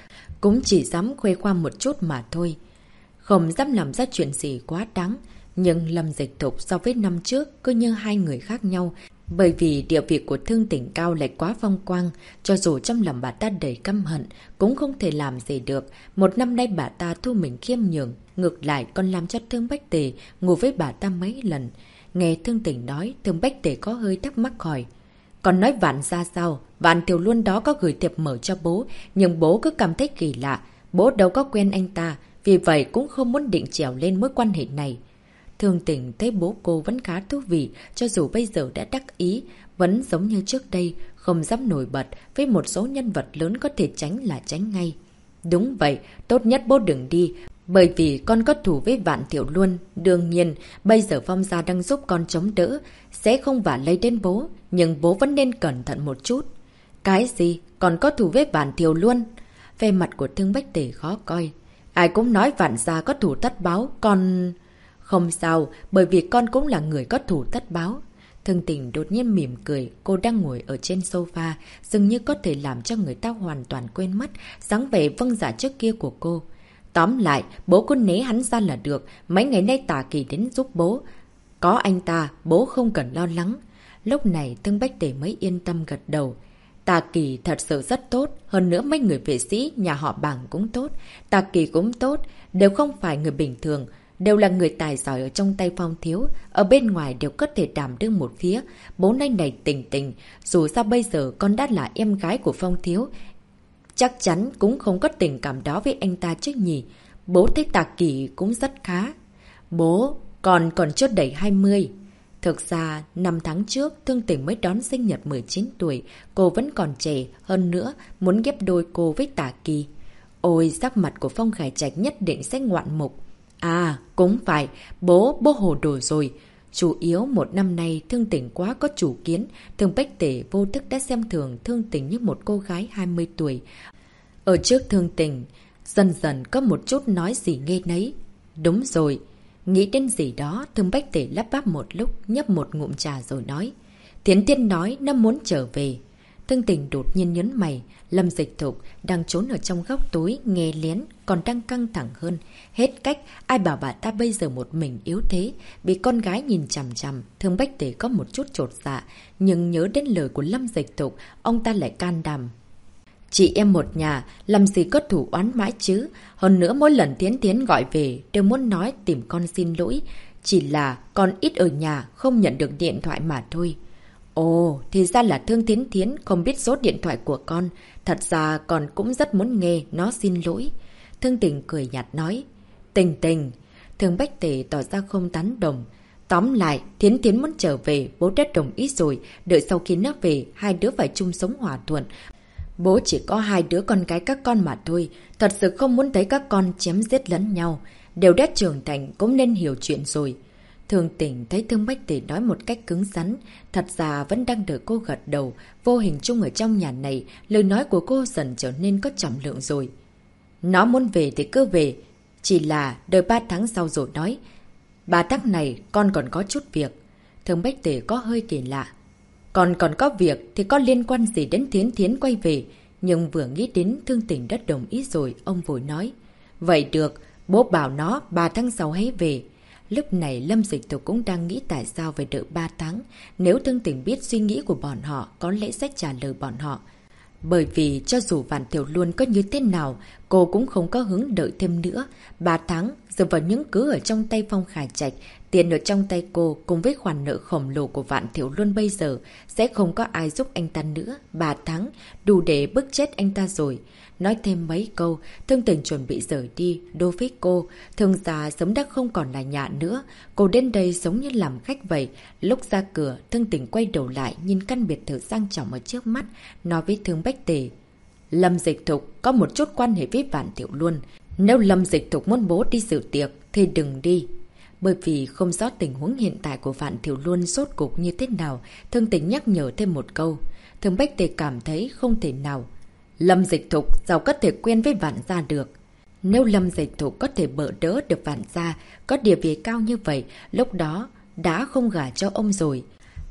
cũng chỉ dám khoe khoang một chút mà thôi. Không dám làm ra chuyện gì quá đáng. Nhưng Lâm Dịch Thục so với năm trước cứ như hai người khác nhau. Bởi vì địa vị của Thương Tỉnh Cao lại quá phong quang, cho dù trong lòng bà ta đầy căm hận, cũng không thể làm gì được. Một năm nay bà ta thu mình khiêm nhường, ngược lại còn làm cho Thương Bách Tề ngủ với bà ta mấy lần. Nghe Thương Tỉnh nói, Thương Bách Tề có hơi thắc mắc hỏi. Còn nói Vạn ra sao? Vạn Tiểu Luân đó có gửi thiệp mở cho bố, nhưng bố cứ cảm thấy kỳ lạ. Bố đâu có quen anh ta, vì vậy cũng không muốn định trèo lên mối quan hệ này. Thương Tỉnh thấy bố cô vẫn khá thú vị, cho dù bây giờ đã đắc ý, vẫn giống như trước đây, không dám nổi bật, với một số nhân vật lớn có thể tránh là tránh ngay. Đúng vậy, tốt nhất bố đừng đi, bởi vì con có thù với Vạn Tiểu Luân. Đương nhiên, bây giờ Phong gia đang giúp con chống đỡ, sẽ không vả lấy đến bố, nhưng bố vẫn nên cẩn thận một chút. Cái gì? Còn có thù với Vạn Tiểu Luân? Về mặt của Thương Bách Tề khó coi. Ai cũng nói Vạn gia có thù tất báo, con... Không sao, bởi vì con cũng là người có thù tất báo. Thương Tỉnh đột nhiên mỉm cười, cô đang ngồi ở trên sofa, dường như có thể làm cho người ta hoàn toàn quên mất dáng vẻ vâng dạ trước kia của cô. Tóm lại, bố cứ né hắn ra là được, mấy ngày nay Tà Kỳ đến giúp bố. Có anh ta, bố không cần lo lắng. Lúc này Thương Bách Tề mới yên tâm gật đầu. Tà Kỳ thật sự rất tốt, hơn nữa mấy người vệ sĩ, nhà họ Bàng cũng tốt, Tà Kỳ cũng tốt, đều không phải người bình thường. Đều là người tài giỏi ở trong tay Phong Thiếu, ở bên ngoài đều có thể đảm đương một phía. Bố này Tình Tình, dù sao bây giờ con đã là em gái của Phong Thiếu, chắc chắn cũng không có tình cảm đó với anh ta chứ nhỉ. Bố thấy Tà Kỳ cũng rất khá. Bố, còn chưa đầy 20. Thực ra, 5 tháng trước, Thương Tỉnh mới đón sinh nhật 19 tuổi, cô vẫn còn trẻ, hơn nữa, muốn ghép đôi cô với Tà Kỳ. Ôi, sắc mặt của Phong Khải Trạch nhất định sẽ ngoạn mục. À, cũng phải, bố hồ đồ rồi. Chủ yếu một năm nay Thương Tỉnh quá có chủ kiến, Thương Bách Tề vô thức đã xem thường Thương Tỉnh như một cô gái 20 tuổi. Ở trước Thương Tỉnh, dần dần có một chút nói gì nghe nấy. Đúng rồi, nghĩ đến gì đó, Thương Bách Tề lắp bắp một lúc, nhấp một ngụm trà rồi nói. Thiến Thiên nói nó muốn trở về. Thương Tỉnh đột nhiên nhấn mày, Lâm Dịch Thục đang trốn ở trong góc tối nghe lén, còn đang căng thẳng hơn. Hết cách, ai bảo bà ta bây giờ một mình yếu thế, bị con gái nhìn chằm chằm. Thương Bách Tề có một chút chột dạ, nhưng nhớ đến lời của Lâm Dịch Thục, ông ta lại can đảm. Chị em một nhà, làm gì có thủ oán mãi chứ. Hơn nữa mỗi lần Thiến Thiến gọi về, đều muốn nói tìm con xin lỗi. Chỉ là con ít ở nhà, không nhận được điện thoại mà thôi. Ồ, thì ra là Thương Thiến Thiến không biết số điện thoại của con. Thật ra con cũng rất muốn nghe nó xin lỗi. Thương Tình cười nhạt nói. Tình Tình. Thương Bách Tề tỏ ra không tán đồng. Tóm lại, Thiến Thiến muốn trở về, bố đã đồng ý rồi. Đợi sau khi nó về, hai đứa phải chung sống hòa thuận. Bố chỉ có hai đứa con cái các con mà thôi. Thật sự không muốn thấy các con chém giết lẫn nhau. Đều đã trưởng thành cũng nên hiểu chuyện rồi. Thương Tỉnh thấy Thương Bách Tề nói một cách cứng rắn, thật ra vẫn đang đợi cô gật đầu. Vô hình chung ở trong nhà này, lời nói của cô dần trở nên có trọng lượng rồi. Nó muốn về thì cứ về, chỉ là đợi 3 tháng sau rồi nói. 3 tháng này con còn có chút việc. Thương Bách Tề có hơi kỳ lạ. Còn có việc thì có liên quan gì đến Thiến Thiến quay về. Nhưng vừa nghĩ đến Thương Tỉnh đã đồng ý rồi, ông vội nói. Vậy được, bố bảo nó 3 tháng sau hãy về. Lúc này Lâm Dịch Thục cũng đang nghĩ tại sao phải đợi 3 tháng. Nếu Thương Tỉnh biết suy nghĩ của bọn họ, có lẽ sẽ trả lời bọn họ. Bởi vì cho dù Vạn Tiểu Luân có như thế nào, cô cũng không có hứng đợi thêm nữa. 3 tháng, dựa vào những cứ ở trong tay Phong Khải Trạch, tiền ở trong tay cô cùng với khoản nợ khổng lồ của Vạn Tiểu Luân bây giờ, sẽ không có ai giúp anh ta nữa. 3 tháng, đủ để bức chết anh ta rồi. Nói thêm mấy câu, Thương Tỉnh chuẩn bị rời đi. Đối với cô, Thương gia sớm đã không còn là nhà nữa. Cô đến đây giống như làm khách vậy. Lúc ra cửa, Thương Tỉnh quay đầu lại nhìn căn biệt thự sang trọng ở trước mắt, nói với Thương Bách Tề. Lâm Dịch Thục có một chút quan hệ với Vạn Tiểu Luân. Nếu Lâm Dịch Thục muốn bố đi dự tiệc, thì đừng đi. Bởi vì không rõ tình huống hiện tại của Vạn Tiểu Luân sốt cục như thế nào, Thương Tỉnh nhắc nhở thêm một câu. Thương Bách Tề cảm thấy không thể nào. Lâm Dịch Thục sao có thể quen với Vạn gia được. Nếu Lâm Dịch Thục có thể bỡ đỡ được Vạn gia, có địa vị cao như vậy, lúc đó đã không gả cho ông rồi.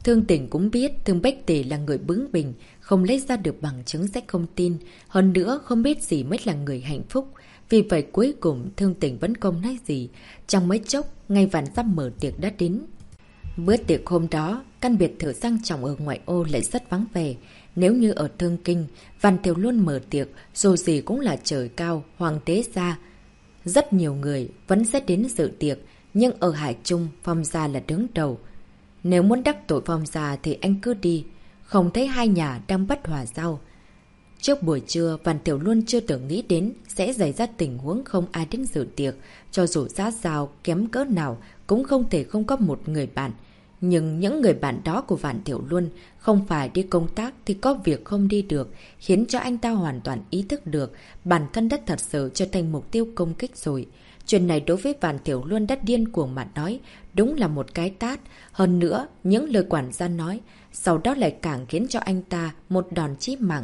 Thương Tình cũng biết Thương Bách Tề là người bướng bỉnh, không lấy ra được bằng chứng sẽ không tin. Hơn nữa không biết gì mới là người hạnh phúc. Vì vậy cuối cùng Thương Tình vẫn không nói gì. Trong mấy chốc, ngày Vạn Giáp mở tiệc đã đến. Bữa tiệc hôm đó, căn biệt thự sang trọng ở ngoại ô lại rất vắng vẻ. Nếu như ở Thương Kinh, Văn Tiểu Luân mở tiệc, dù gì cũng là trời cao, hoàng đế gia. Rất nhiều người vẫn sẽ đến dự tiệc, nhưng ở Hải Trung, Phong gia là đứng đầu. Nếu muốn đắc tội Phong gia thì anh cứ đi, không thấy hai nhà đang bất hòa sao. Trước buổi trưa, Văn Tiểu Luân chưa từng nghĩ đến sẽ xảy ra tình huống không ai đến dự tiệc, cho dù giá giao kém cỡ nào cũng không thể không có một người bạn. Nhưng những người bạn đó của Vạn Tiểu Luân không phải đi công tác thì có việc không đi được, khiến cho anh ta hoàn toàn ý thức được bản thân đã thật sự trở thành mục tiêu công kích rồi. Chuyện này đối với Vạn Tiểu Luân đã điên cuồng mà nói, đúng là một cái tát. Hơn nữa, những lời quản gia nói, sau đó lại càng khiến cho anh ta một đòn chí mạng.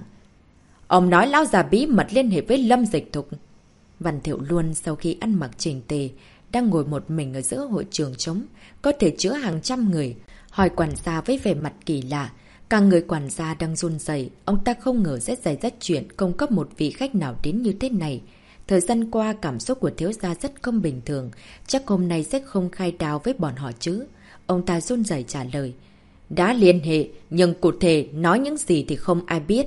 Ông nói lão già bí mật liên hệ với Lâm Dịch Thục. Vạn Tiểu Luân sau khi ăn mặc chỉnh tề, đang ngồi một mình ở giữa hội trường trống, có thể chứa hàng trăm người, hỏi quản gia với vẻ mặt kỳ lạ. Cả người quản gia đang run rẩy, ông ta không ngờ sẽ xảy ra chuyện không có một vị khách nào đến như thế này. Thời gian qua cảm xúc của thiếu gia rất không bình thường, chắc hôm nay sẽ không khai đao với bọn họ chứ. Ông ta run rẩy trả lời. Đã liên hệ, nhưng cụ thể nói những gì thì không ai biết.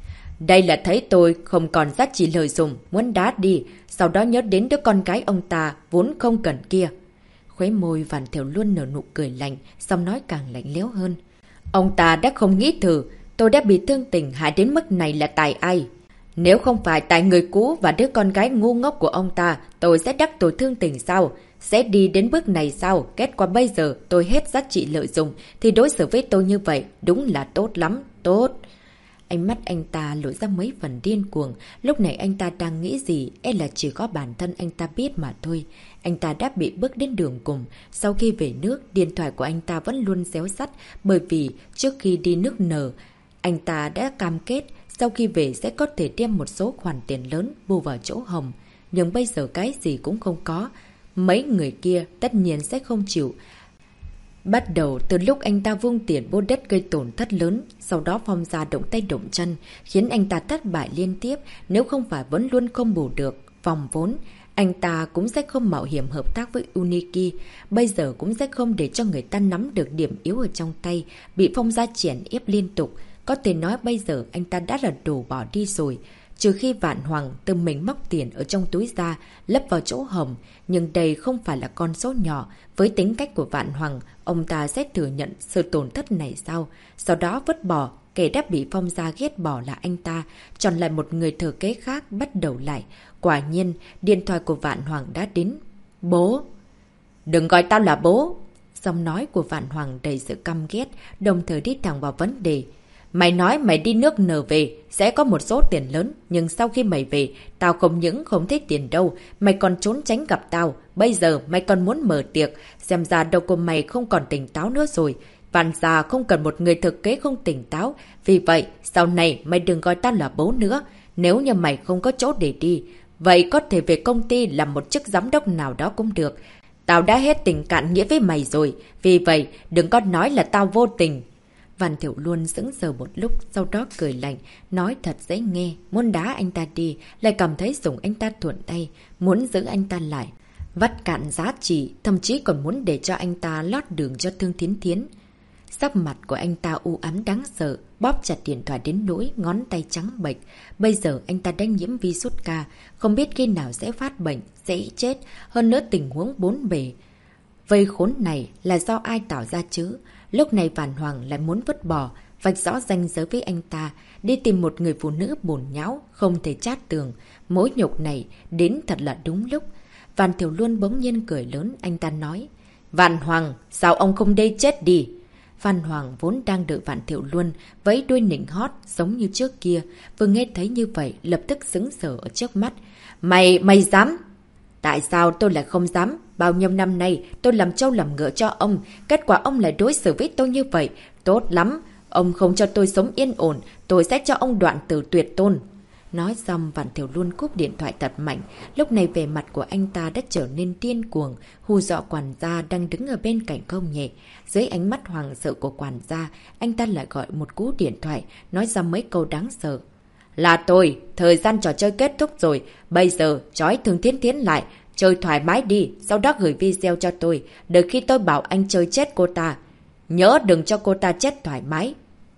Đây là thấy tôi không còn giá trị lợi dụng, muốn đá đi, sau đó nhớ đến đứa con gái ông ta vốn không cần kia. Khuấy môi Vạn Tiểu Luân nở nụ cười lạnh, xong nói càng lạnh lẽo hơn. Ông ta đã không nghĩ thử, tôi đã bị Thương Tình hại đến mức này là tại ai? Nếu không phải tại người cũ và đứa con gái ngu ngốc của ông ta, tôi sẽ đắc tội Thương Tình sao? Sẽ đi đến bước này sao? Kết quả bây giờ tôi hết giá trị lợi dụng, thì đối xử với tôi như vậy, đúng là tốt lắm, tốt. Ánh mắt anh ta lộ ra mấy phần điên cuồng, lúc này anh ta đang nghĩ gì, là chỉ có bản thân anh ta biết mà thôi. Anh ta đã bị bước đến đường cùng, sau khi về nước, điện thoại của anh ta vẫn luôn réo rắt, bởi vì trước khi đi nước nở, anh ta đã cam kết sau khi về sẽ có thể đem một số khoản tiền lớn bù vào chỗ hồng. Nhưng bây giờ cái gì cũng không có, mấy người kia tất nhiên sẽ không chịu. Bắt đầu từ lúc anh ta vung tiền vô đất gây tổn thất lớn, sau đó Phong gia động tay động chân, khiến anh ta thất bại liên tiếp, nếu không phải vẫn luôn không bù được vòng vốn, anh ta cũng sẽ không mạo hiểm hợp tác với Uniki, bây giờ cũng sẽ không để cho người ta nắm được điểm yếu ở trong tay, bị Phong gia chèn ép liên tục. Có thể nói bây giờ anh ta đã là đổ bỏ đi rồi, trừ khi Vạn Hoàng tự mình móc tiền ở trong túi ra, lấp vào chỗ hồng. Nhưng đây không phải là con số nhỏ, với tính cách của Vạn Hoàng, ông ta sẽ thừa nhận sự tổn thất này sao? Sau đó vứt bỏ, kẻ đã bị Phong gia ghét bỏ là anh ta, chọn lại một người thừa kế khác bắt đầu lại. Quả nhiên, điện thoại của Vạn Hoàng đã đến. Bố! Đừng gọi tao là bố! Giọng nói của Vạn Hoàng đầy sự căm ghét, đồng thời đi thẳng vào vấn đề. Mày nói mày đi nước nở về, sẽ có một số tiền lớn, nhưng sau khi mày về, tao không những không thấy tiền đâu, mày còn trốn tránh gặp tao. Bây giờ mày còn muốn mở tiệc, xem ra đầu của mày không còn tỉnh táo nữa rồi. Vạn gia không cần một người thực kế không tỉnh táo, vì vậy sau này mày đừng gọi tao là bố nữa. Nếu như mày không có chỗ để đi, vậy có thể về công ty làm một chức giám đốc nào đó cũng được. Tao đã hết tình cạn nghĩa với mày rồi, vì vậy đừng có nói là tao vô tình. Vạn Tiểu Luân sững sờ một lúc, sau đó cười lạnh, nói thật dễ nghe, muốn đá anh ta đi, lại cảm thấy dùng anh ta thuận tay, muốn giữ anh ta lại. Vắt cạn giá trị, thậm chí còn muốn để cho anh ta lót đường cho Thương Thiến Thiến. Sắc mặt của anh ta u ám đáng sợ, bóp chặt điện thoại đến nỗi ngón tay trắng bệch. Bây giờ anh ta đang nhiễm virus K, không biết khi nào sẽ phát bệnh, sẽ chết, hơn nữa tình huống bốn bề. Vây khốn này là do ai tạo ra chứ? Lúc này Vạn Hoàng lại muốn vứt bỏ, vạch rõ ranh giới với anh ta, đi tìm một người phụ nữ bồn nhão, không thể chát tường. Mối nhục này đến thật là đúng lúc. Vạn Tiểu Luân bỗng nhiên cười lớn, anh ta nói. Vạn Hoàng, sao ông không đi chết đi? Vạn Hoàng vốn đang đợi Vạn Tiểu Luân, vẫy đuôi nịnh hót giống như trước kia, vừa nghe thấy như vậy lập tức sững sờ ở trước mắt. Mày dám? Tại sao tôi lại không dám? Bao nhiêu năm nay tôi làm trâu làm ngựa cho ông, kết quả ông lại đối xử với tôi như vậy. Tốt lắm, ông không cho tôi sống yên ổn, tôi sẽ cho ông đoạn tử tuyệt tôn. Nói xong Vạn Thiểu Luân cúp điện thoại thật mạnh. Lúc này vẻ mặt của anh ta đã trở nên điên cuồng, hù dọa quản gia đang đứng ở bên cạnh không nhẹ. Dưới ánh mắt hoảng sợ của quản gia, anh ta lại gọi một cú điện thoại, nói ra mấy câu đáng sợ. Là tôi, thời gian trò chơi kết thúc rồi, bây giờ trói Thương Thiến Thiến lại, chơi thoải mái đi, sau đó gửi video cho tôi, đợi khi tôi bảo anh chơi chết cô ta. Nhớ đừng cho cô ta chết thoải mái.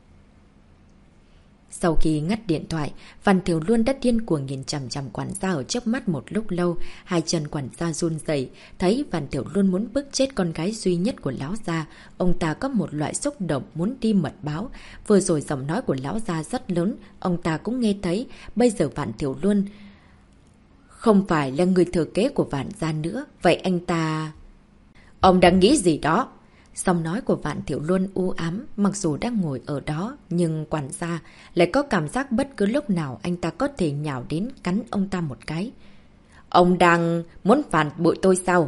Sau khi ngắt điện thoại, Văn Thiểu Luân đã điên cuồng nhìn chằm chằm quản gia ở trước mắt một lúc lâu. Hai chân quản gia run rẩy, thấy Văn Thiểu Luân muốn bức chết con gái duy nhất của lão gia. Ông ta có một loại xúc động muốn đi mật báo. Vừa rồi giọng nói của lão gia rất lớn, ông ta cũng nghe thấy. Bây giờ Văn Thiểu Luân không phải là người thừa kế của Vạn gia nữa. Vậy anh ta... Ông đang nghĩ gì đó? Giọng nói của Vạn Thiểu Luân u ám, mặc dù đang ngồi ở đó, nhưng quản gia lại có cảm giác bất cứ lúc nào anh ta có thể nhào đến cắn ông ta một cái. Ông đang muốn phản bội tôi sao?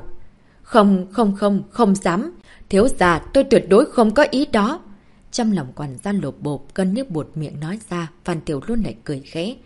Không dám. Thiếu gia, tôi tuyệt đối không có ý đó. Trong lòng quản gia lột bột, gần như buột miệng nói ra, Vạn Thiểu Luân lại cười khẽ.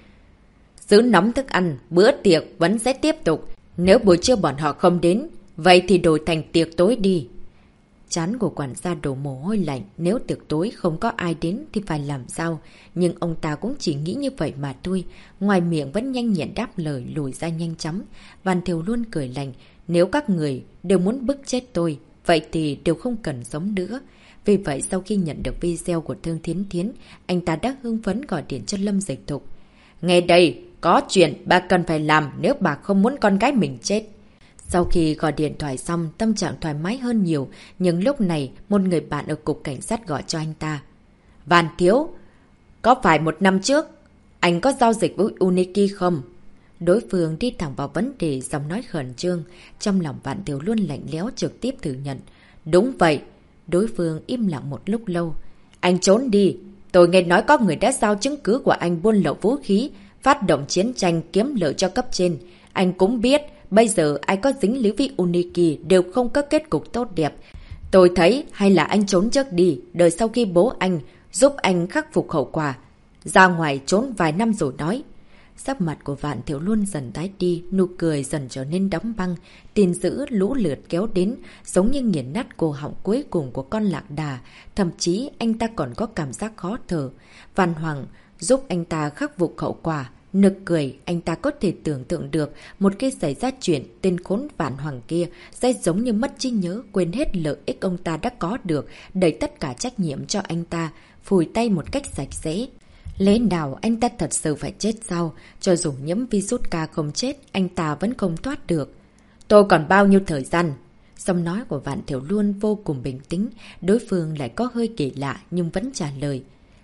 Giữ nóng thức ăn, bữa tiệc vẫn sẽ tiếp tục. Nếu buổi trưa bọn họ không đến, vậy thì đổi thành tiệc tối đi. Trán của quản gia đổ mồ hôi lạnh, nếu tiệc tối không có ai đến thì phải làm sao? Nhưng ông ta cũng chỉ nghĩ như vậy mà thôi, ngoài miệng vẫn nhanh nhẹn đáp lời lùi ra nhanh chóng. Văn Thiểu Luân cười lạnh, nếu các người đều muốn bức chết tôi, vậy thì đều không cần sống nữa. Vì vậy sau khi nhận được video của Thương Thiến Thiến, anh ta đã hưng phấn gọi điện cho Lâm Dịch Thục. Nghe đây, có chuyện bà cần phải làm nếu bà không muốn con gái mình chết. Sau khi gọi điện thoại xong, tâm trạng thoải mái hơn nhiều, nhưng lúc này một người bạn ở cục cảnh sát gọi cho anh ta. Vạn Thiếu, có phải 1 năm trước, anh có giao dịch với Uniki không? Đối phương đi thẳng vào vấn đề, giọng nói khẩn trương, trong lòng Vạn Thiểu Luân lạnh lẽo trực tiếp thừa nhận. Đúng vậy. Đối phương im lặng một lúc lâu. Anh trốn đi, tôi nghe nói có người đã giao chứng cứ của anh buôn lậu vũ khí, phát động chiến tranh kiếm lợi cho cấp trên. Anh cũng biết, bây giờ ai có dính líu với Uniki đều không có kết cục tốt đẹp. Tôi thấy hay là anh trốn trước đi, đợi sau khi bố anh giúp anh khắc phục hậu quả. Ra ngoài trốn vài năm rồi nói. Sắc mặt của Vạn Thiểu Luân dần tái đi, nụ cười dần trở nên đóng băng. Tin dữ lũ lượt kéo đến, giống như nghiền nát cổ họng cuối cùng của con lạc đà. Thậm chí anh ta còn có cảm giác khó thở. Văn Hoàng giúp anh ta khắc phục hậu quả. Nực cười, anh ta có thể tưởng tượng được một khi xảy ra chuyện, tên khốn Vạn Hoàng kia sẽ giống như mất trí nhớ, quên hết lợi ích ông ta đã có được, đẩy tất cả trách nhiệm cho anh ta, phủi tay một cách sạch sẽ. Lẽ nào anh ta thật sự phải chết sao? Cho dù nhiễm virus ca không chết, anh ta vẫn không thoát được. Tôi còn bao nhiêu thời gian? Giọng nói của Vạn Thiểu Luân vô cùng bình tĩnh, đối phương lại có hơi kỳ lạ nhưng vẫn trả lời.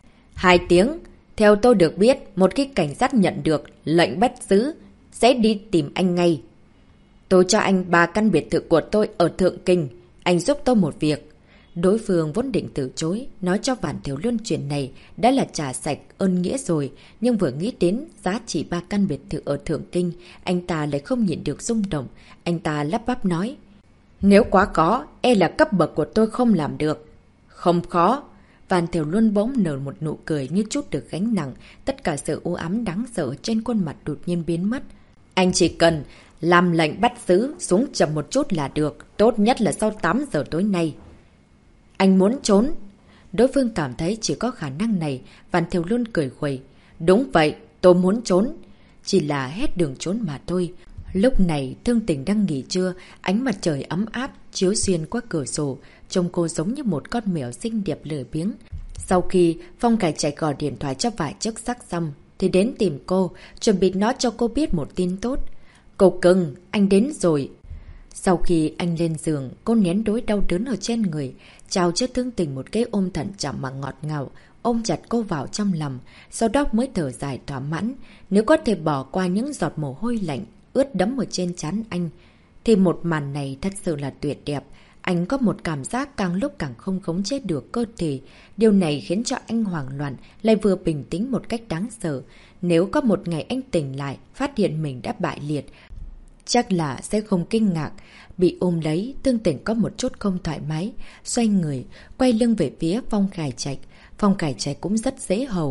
2 tiếng. Theo tôi được biết, một khi cảnh sát nhận được lệnh bắt giữ, sẽ đi tìm anh ngay. Tôi cho anh 3 căn biệt thự của tôi ở Thượng Kinh. Anh giúp tôi một việc. Đối phương vốn định từ chối, nói cho Vạn Thiểu Luân chuyện này đã là trả sạch ơn nghĩa rồi. Nhưng vừa nghĩ đến giá trị 3 căn biệt thự ở Thượng Kinh, anh ta lại không nhịn được rung động. Anh ta lắp bắp nói. Nếu quá khó, e là cấp bậc của tôi không làm được. Không khó. Vạn Thiểu Luân bỗng nở một nụ cười như chút được gánh nặng, tất cả sự u ám đáng sợ trên khuôn mặt đột nhiên biến mất. Anh chỉ cần làm lệnh bắt giữ xuống chậm một chút là được, tốt nhất là sau 8 giờ tối nay. Anh muốn trốn? Đối phương cảm thấy chỉ có khả năng này, Vạn Thiểu Luân cười khuẩy. Đúng vậy, tôi muốn trốn. Chỉ là hết đường trốn mà thôi. Lúc này Thương Tình đang nghỉ trưa, ánh mặt trời ấm áp chiếu xuyên qua cửa sổ, trông cô giống như một con mèo xinh đẹp lười biếng. Sau khi Phong Cải Trạch gọi điện thoại cho vài chức sắc xong, thì đến tìm cô, chuẩn bị nói cho cô biết một tin tốt. Cô cưng, anh đến rồi. Sau khi anh lên giường, cô nén đôi đau đớn ở trên người, chào cho Thương Tình một cái ôm thận trọng mà ngọt ngào, ôm chặt cô vào trong lòng, sau đó mới thở dài thỏa mãn. Nếu có thể bỏ qua những giọt mồ hôi lạnh ướt đẫm ở trên trán anh, thì một màn này thật sự là tuyệt đẹp. Anh có một cảm giác càng lúc càng không khống chế được cơ thể. Điều này khiến cho anh hoảng loạn, lại vừa bình tĩnh một cách đáng sợ. Nếu có một ngày anh tỉnh lại, phát hiện mình đã bại liệt, chắc là sẽ không kinh ngạc. Bị ôm lấy, Thương Tình có một chút không thoải mái, xoay người, quay lưng về phía Phong Cải Trạch. Phong Cải Trạch cũng rất dễ hầu.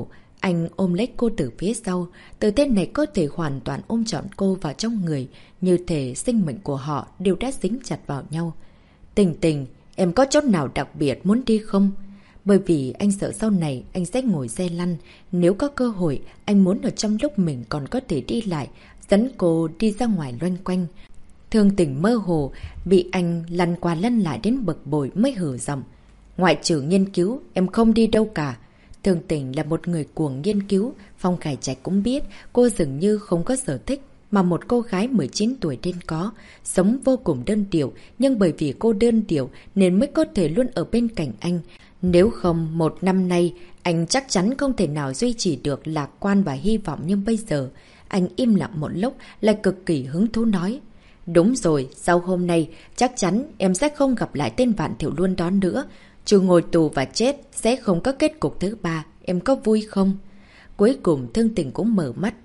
Anh ôm lấy cô từ phía sau, từ tên này có thể hoàn toàn ôm trọn cô vào trong người, như thể sinh mệnh của họ đều đã dính chặt vào nhau. Tình tình, em có chỗ nào đặc biệt muốn đi không? Bởi vì anh sợ sau này anh sẽ ngồi xe lăn, nếu có cơ hội anh muốn ở trong lúc mình còn có thể đi lại, dẫn cô đi ra ngoài loanh quanh. Thương Tình mơ hồ, bị anh lăn qua lăn lại đến bực bội mới hử giọng. Ngoại trừ nghiên cứu, em không đi đâu cả. Thương Tình là một người cuồng nghiên cứu, Phong Khải Trạch cũng biết cô dường như không có sở thích mà một cô gái 19 tuổi nên có, sống vô cùng đơn điệu, nhưng bởi vì cô đơn điệu nên mới có thể luôn ở bên cạnh anh. Nếu không, 1 năm nay, anh chắc chắn không thể nào duy trì được lạc quan và hy vọng như bây giờ. Anh im lặng một lúc, lại cực kỳ hứng thú nói. Đúng rồi, sau hôm nay, chắc chắn em sẽ không gặp lại tên Vạn Thiệu Luân đó nữa. Trừ ngồi tù và chết, sẽ không có kết cục thứ 3. Em có vui không? Cuối cùng Thương Tình cũng mở mắt.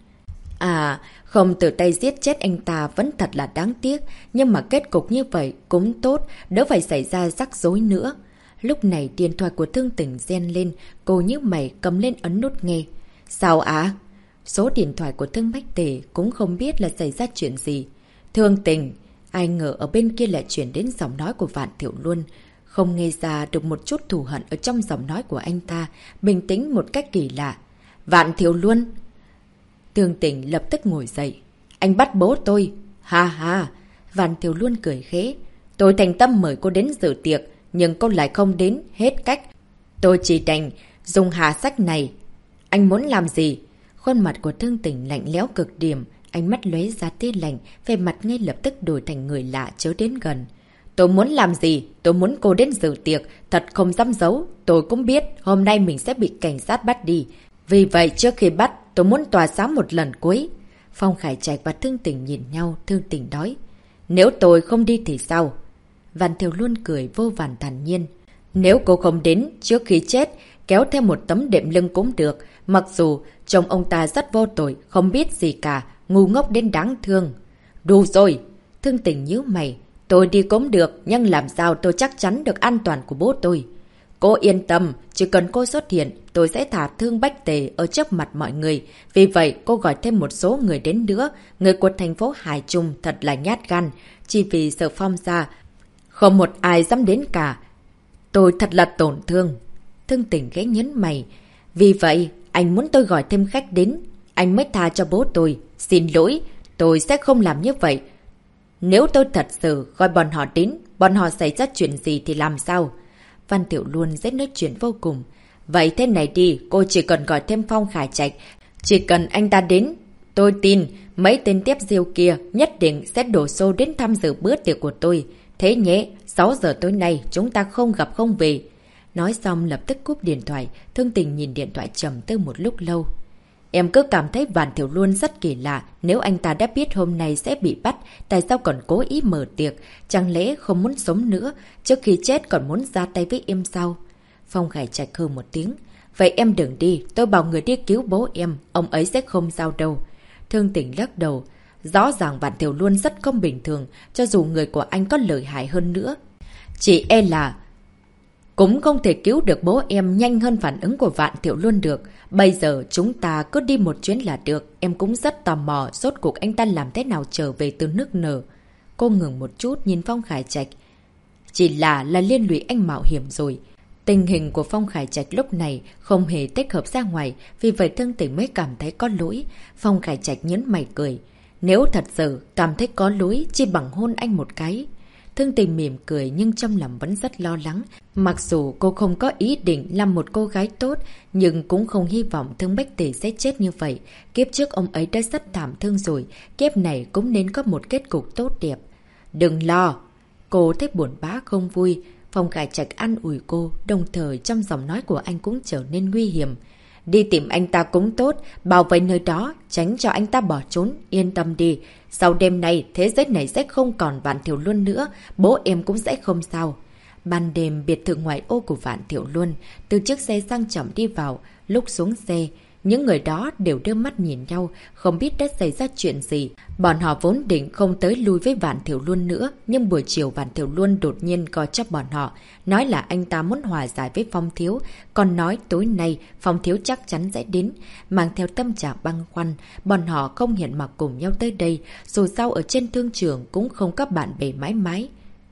À, không tự tay giết chết anh ta vẫn thật là đáng tiếc. Nhưng mà kết cục như vậy cũng tốt, đỡ phải xảy ra rắc rối nữa. Lúc này điện thoại của Thương Tình reng lên, cô như mày cầm lên ấn nút nghe. Sao ạ? Số điện thoại của Thương Bách Tề cũng không biết là xảy ra chuyện gì. Thương Tình, ai ngờ ở bên kia lại chuyển đến giọng nói của Vạn Thiệu Luân. Không nghe ra được một chút thù hận ở trong giọng nói của anh ta, bình tĩnh một cách kỳ lạ. Vạn Thiệu Luân! Thương Tình lập tức ngồi dậy. Anh bắt bố tôi! Ha ha! Vạn Thiệu Luân cười khẽ. Tôi thành tâm mời cô đến dự tiệc, nhưng cô lại không đến, hết cách. Tôi chỉ đành dùng hà sách này. Anh muốn làm gì? Khuôn mặt của Thương Tình lạnh lẽo cực điểm, ánh mắt lóe ra tia lạnh, vẻ mặt ngay lập tức đổi thành người lạ chớ đến gần. Tôi muốn làm gì? Tôi muốn cô đến dự tiệc, thật không dám giấu. Tôi cũng biết hôm nay mình sẽ bị cảnh sát bắt đi. Vì vậy trước khi bắt, tôi muốn tòa sáng một lần cuối. Phong Khải Trạch và Thương Tình nhìn nhau, Thương Tình nói. Nếu tôi không đi thì sao? Vạn Thiệu Luân cười vô vàn thản nhiên. Nếu cô không đến, trước khi chết, kéo thêm một tấm đệm lưng cũng được. Mặc dù chồng ông ta rất vô tội, không biết gì cả, ngu ngốc đến đáng thương. Đủ rồi! Thương Tình nhíu mày. Tôi đi cũng được, nhưng làm sao tôi chắc chắn được an toàn của bố tôi. Cô yên tâm, chỉ cần cô xuất hiện, tôi sẽ thả Thương Bách Tề ở trước mặt mọi người. Vì vậy, cô gọi thêm một số người đến nữa. Người của thành phố Hải Trung thật là nhát gan. Chỉ vì sợ Phong ra, không một ai dám đến cả. Tôi thật là tổn thương. Thương Tình ghé nhấn mày. Vì vậy, anh muốn tôi gọi thêm khách đến. Anh mới tha cho bố tôi. Xin lỗi, tôi sẽ không làm như vậy. Nếu tôi thật sự gọi bọn họ đến, bọn họ xảy ra chuyện gì thì làm sao? Văn Thiệu Luân rất nói chuyện vô cùng. Vậy thế này đi, cô chỉ cần gọi thêm Phong Khải Trạch. Chỉ cần anh ta đến, tôi tin mấy tên tiếp diêu kia nhất định sẽ đổ xô đến tham dự bữa tiệc của tôi. Thế nhé, 6 giờ tối nay chúng ta không gặp không về. Nói xong lập tức cúp điện thoại, Thương Tình nhìn điện thoại trầm tư một lúc lâu. Em cứ cảm thấy Vạn Thiệu Luân rất kỳ lạ, nếu anh ta đã biết hôm nay sẽ bị bắt, tại sao còn cố ý mở tiệc, chẳng lẽ không muốn sống nữa, trước khi chết còn muốn ra tay với em sao? Phong Khải Trạch hừ một tiếng, vậy em đừng đi, tôi bảo người đi cứu bố em, ông ấy sẽ không sao đâu. Thương Tình lắc đầu, rõ ràng Vạn Thiệu Luân rất không bình thường, cho dù người của anh có lợi hại hơn nữa. Chỉ e là cũng không thể cứu được bố em nhanh hơn phản ứng của Vạn Thiệu Luân được. Bây giờ chúng ta cứ đi một chuyến là được. Em cũng rất tò mò rốt cuộc anh ta làm thế nào trở về từ nước nở. Cô ngừng một chút nhìn Phong Khải Trạch. Chỉ là liên lụy anh mạo hiểm rồi. Tình hình của Phong Khải Trạch lúc này không hề tích hợp ra ngoài, vì vậy Thương Tình mới cảm thấy có lỗi. Phong Khải Trạch nhấn mày cười. Nếu thật sự cảm thấy có lỗi, chỉ bằng hôn anh một cái. Thương Tình mỉm cười nhưng trong lòng vẫn rất lo lắng. Mặc dù cô không có ý định làm một cô gái tốt, nhưng cũng không hy vọng Thương Bách Tề sẽ chết như vậy. Kiếp trước ông ấy đã rất thảm thương rồi, kiếp này cũng nên có một kết cục tốt đẹp. Đừng lo! Cô thấy buồn bã không vui. Phong Khải Trạch an ủi cô, đồng thời trong giọng nói của anh cũng trở nên nguy hiểm. Đi tìm anh ta cũng tốt, bảo vệ nơi đó, tránh cho anh ta bỏ trốn, yên tâm đi. Sau đêm nay, thế giới này sẽ không còn Vạn Thiệu Luân nữa, bố em cũng sẽ không sao. Ban đêm, biệt thự ngoại ô của Vạn Thiệu Luân, từ chiếc xe sang trọng đi vào, lúc xuống xe, Những người đó đều đưa mắt nhìn nhau, không biết đã xảy ra chuyện gì. Bọn họ vốn định không tới lui với Vạn Thiểu Luân nữa, nhưng buổi chiều Vạn Thiểu Luân đột nhiên gọi cho bọn họ, nói là anh ta muốn hòa giải với Phong Thiếu, còn nói tối nay Phong Thiếu chắc chắn sẽ đến. Mang theo tâm trạng băn khoăn, bọn họ không hẹn mà cùng nhau tới đây, dù sao ở trên thương trường cũng không có bạn bè mãi mãi.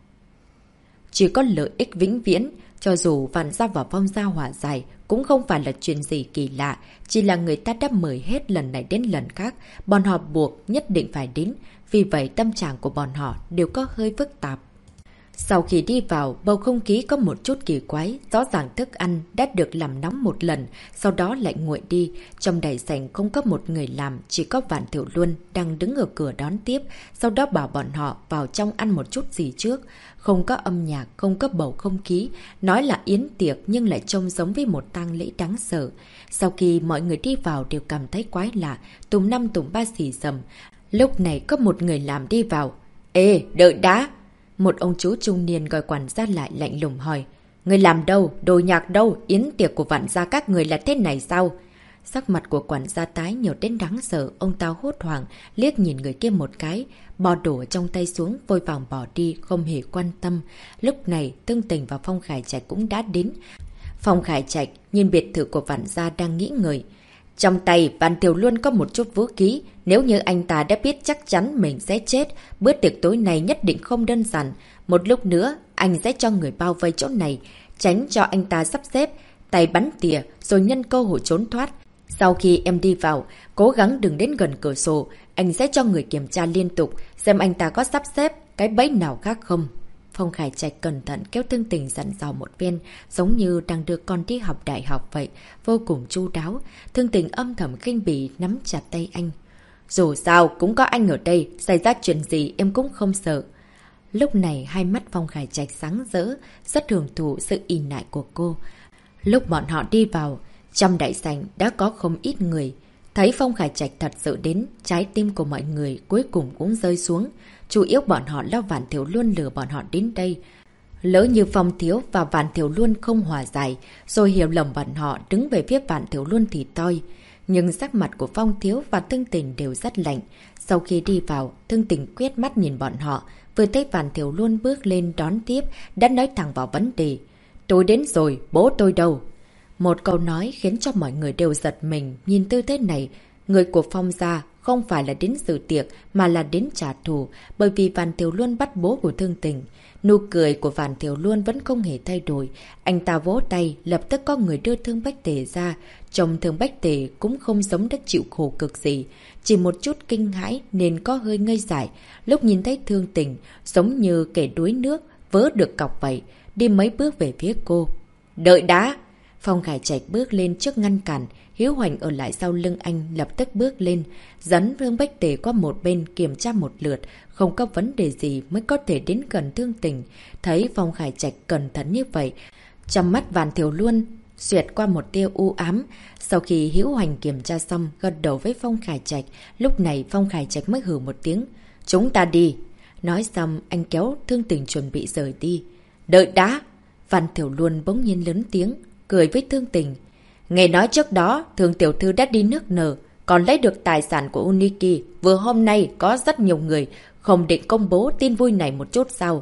Chỉ có lợi ích vĩnh viễn, cho dù Vạn Gia và Phong Gia hòa giải cũng không phải là chuyện gì kỳ lạ, chỉ là người ta đã mời hết lần này đến lần khác, bọn họ buộc nhất định phải đến, vì vậy tâm trạng của bọn họ đều có hơi phức tạp. Sau khi đi vào, bầu không khí có một chút kỳ quái, rõ ràng thức ăn đã được làm nóng một lần, sau đó lại nguội đi. Trong đại sảnh không có một người làm, chỉ có Vạn Thiểu Luân đang đứng ở cửa đón tiếp, sau đó bảo bọn họ vào trong ăn một chút gì trước. Không có âm nhạc, không có bầu không khí, nói là yến tiệc nhưng lại trông giống với một tang lễ đáng sợ. Sau khi mọi người đi vào đều cảm thấy quái lạ, tùm năm tùm ba xì xầm. Lúc này có một người làm đi vào. Ê, đợi đã! Một ông chú trung niên gọi quản gia lại lạnh lùng hỏi. Người làm đâu? Đồ nhạc đâu? Yến tiệc của Vạn Gia các người là thế này sao? Sắc mặt của quản gia tái nhợt đến đáng sợ, ông ta hốt hoảng, liếc nhìn người kia một cái, bỏ đổ trong tay xuống, vội vàng bỏ đi, không hề quan tâm. Lúc này, Tương Tình và Phong Khải Trạch cũng đã đến. Phong Khải Trạch nhìn biệt thự của Vạn Gia đang nghĩ ngợi. Trong tay, Vạn Thiểu Luân có một chút vũ khí, nếu như anh ta đã biết chắc chắn mình sẽ chết, bữa tiệc tối nay nhất định không đơn giản. Một lúc nữa, anh sẽ cho người bao vây chỗ này, tránh cho anh ta sắp xếp, tay bắn tỉa rồi nhân cơ hội trốn thoát. Sau khi em đi vào, cố gắng đừng đến gần cửa sổ, anh sẽ cho người kiểm tra liên tục, xem anh ta có sắp xếp cái bẫy nào khác không. Phong Khải Trạch cẩn thận kéo Tương Tình dặn dò một viên, giống như đang đưa con đi học đại học vậy, vô cùng chu đáo. Tương Tình âm thầm khinh bỉ nắm chặt tay anh. Dù sao cũng có anh ở đây, xảy ra chuyện gì em cũng không sợ. Lúc này hai mắt Phong Khải Trạch sáng rỡ, rất hưởng thụ sự ỷ nại của cô. Lúc bọn họ đi vào, trong đại sảnh đã có không ít người. Thấy Phong Khải Trạch thật sự đến, trái tim của mọi người cuối cùng cũng rơi xuống. Chủ yếu bọn họ lo Vạn Thiểu Luân lừa bọn họ đến đây. Lỡ như Phong Thiếu và Vạn Thiểu Luân không hòa giải, rồi hiểu lầm bọn họ đứng về phía Vạn Thiểu Luân thì toi. Nhưng sắc mặt của Phong Thiếu và Tương Tình đều rất lạnh. Sau khi đi vào, Tương Tình quét mắt nhìn bọn họ, vừa thấy Vạn Thiểu Luân bước lên đón tiếp, đã nói thẳng vào vấn đề. Tôi đến rồi, bố tôi đâu? Một câu nói khiến cho mọi người đều giật mình, nhìn tư thế này. Người của Phong gia không phải là đến dự tiệc mà là đến trả thù, bởi vì Vạn Thiểu Luân bắt bố của Tương Tình. Nụ cười của Vạn Thiểu Luân vẫn không hề thay đổi. Anh ta vỗ tay, lập tức có người đưa Thương Bách Tề ra. Chồng Thương Bách Tề cũng không giống đất chịu khổ cực gì, chỉ một chút kinh hãi nên có hơi ngây dại. Lúc nhìn thấy Thương Tình, giống như kẻ đuối nước, vớ được cọc vậy, đi mấy bước về phía cô. Đợi đã! Phong Khải Trạch bước lên trước ngăn cản, Hiếu Hoành ở lại sau lưng anh lập tức bước lên, dẫn Thương Bách Tề qua một bên kiểm tra một lượt, không có vấn đề gì mới có thể đến gần Thương Tình. Thấy Phong Khải Trạch cẩn thận như vậy, trong mắt Vạn Thiểu Luân xuyệt qua một tia u ám. Sau khi Hiếu Hoành kiểm tra xong, gật đầu với Phong Khải Trạch, lúc này Phong Khải Trạch mới hừ một tiếng. Chúng ta đi! Nói xong, anh kéo Thương Tình chuẩn bị rời đi. Đợi đã! Vạn Thiểu Luân bỗng nhiên lớn tiếng, cười với Thương Tình. Nghe nói trước đó, Thương tiểu thư đã đi nước nở, còn lấy được tài sản của Uniki. Vừa hôm nay có rất nhiều người không định công bố tin vui này một chút sao?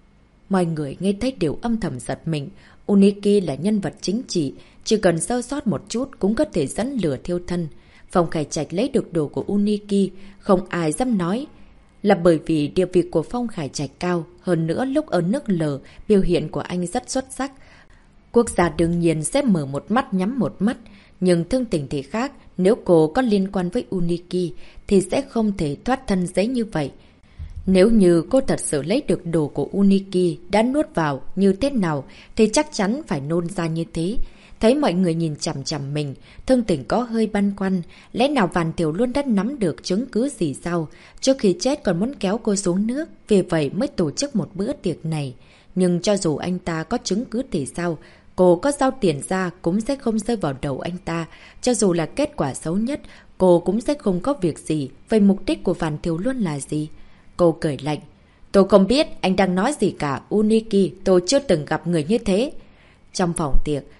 Mọi người nghe thấy đều âm thầm giật mình. Uniki là nhân vật chính trị, chỉ cần sơ sót một chút cũng có thể dẫn lửa thiêu thân. Phong Khải Trạch lấy được đồ của Uniki, không ai dám nói là bởi vì địa vị của Phong Khải Trạch cao. Hơn nữa lúc ở nước lờ, biểu hiện của anh rất xuất sắc. Quốc gia đương nhiên sẽ mở một mắt nhắm một mắt, nhưng Thương Tình thì khác, nếu cô có liên quan với Uniki thì sẽ không thể thoát thân dễ như vậy. Nếu như cô thật sự lấy được đồ của Uniki đã nuốt vào như thế nào thì chắc chắn phải nôn ra như thế. Thấy mọi người nhìn chằm chằm mình, Thương Tình có hơi băn khoăn, lẽ nào Vạn Thiểu Luân đã nắm được chứng cứ gì sao? Trước khi chết còn muốn kéo cô xuống nước, vì vậy mới tổ chức một bữa tiệc này. Nhưng cho dù anh ta có chứng cứ thì sao? Cô có giao tiền ra cũng sẽ không rơi vào đầu anh ta. Cho dù là kết quả xấu nhất, cô cũng sẽ không có việc gì. Vậy mục đích của Vạn Thiểu Luân là gì? Cô cười lạnh. Tôi không biết anh đang nói gì cả, Uniki, tôi chưa từng gặp người như thế. Trong phòng tiệc,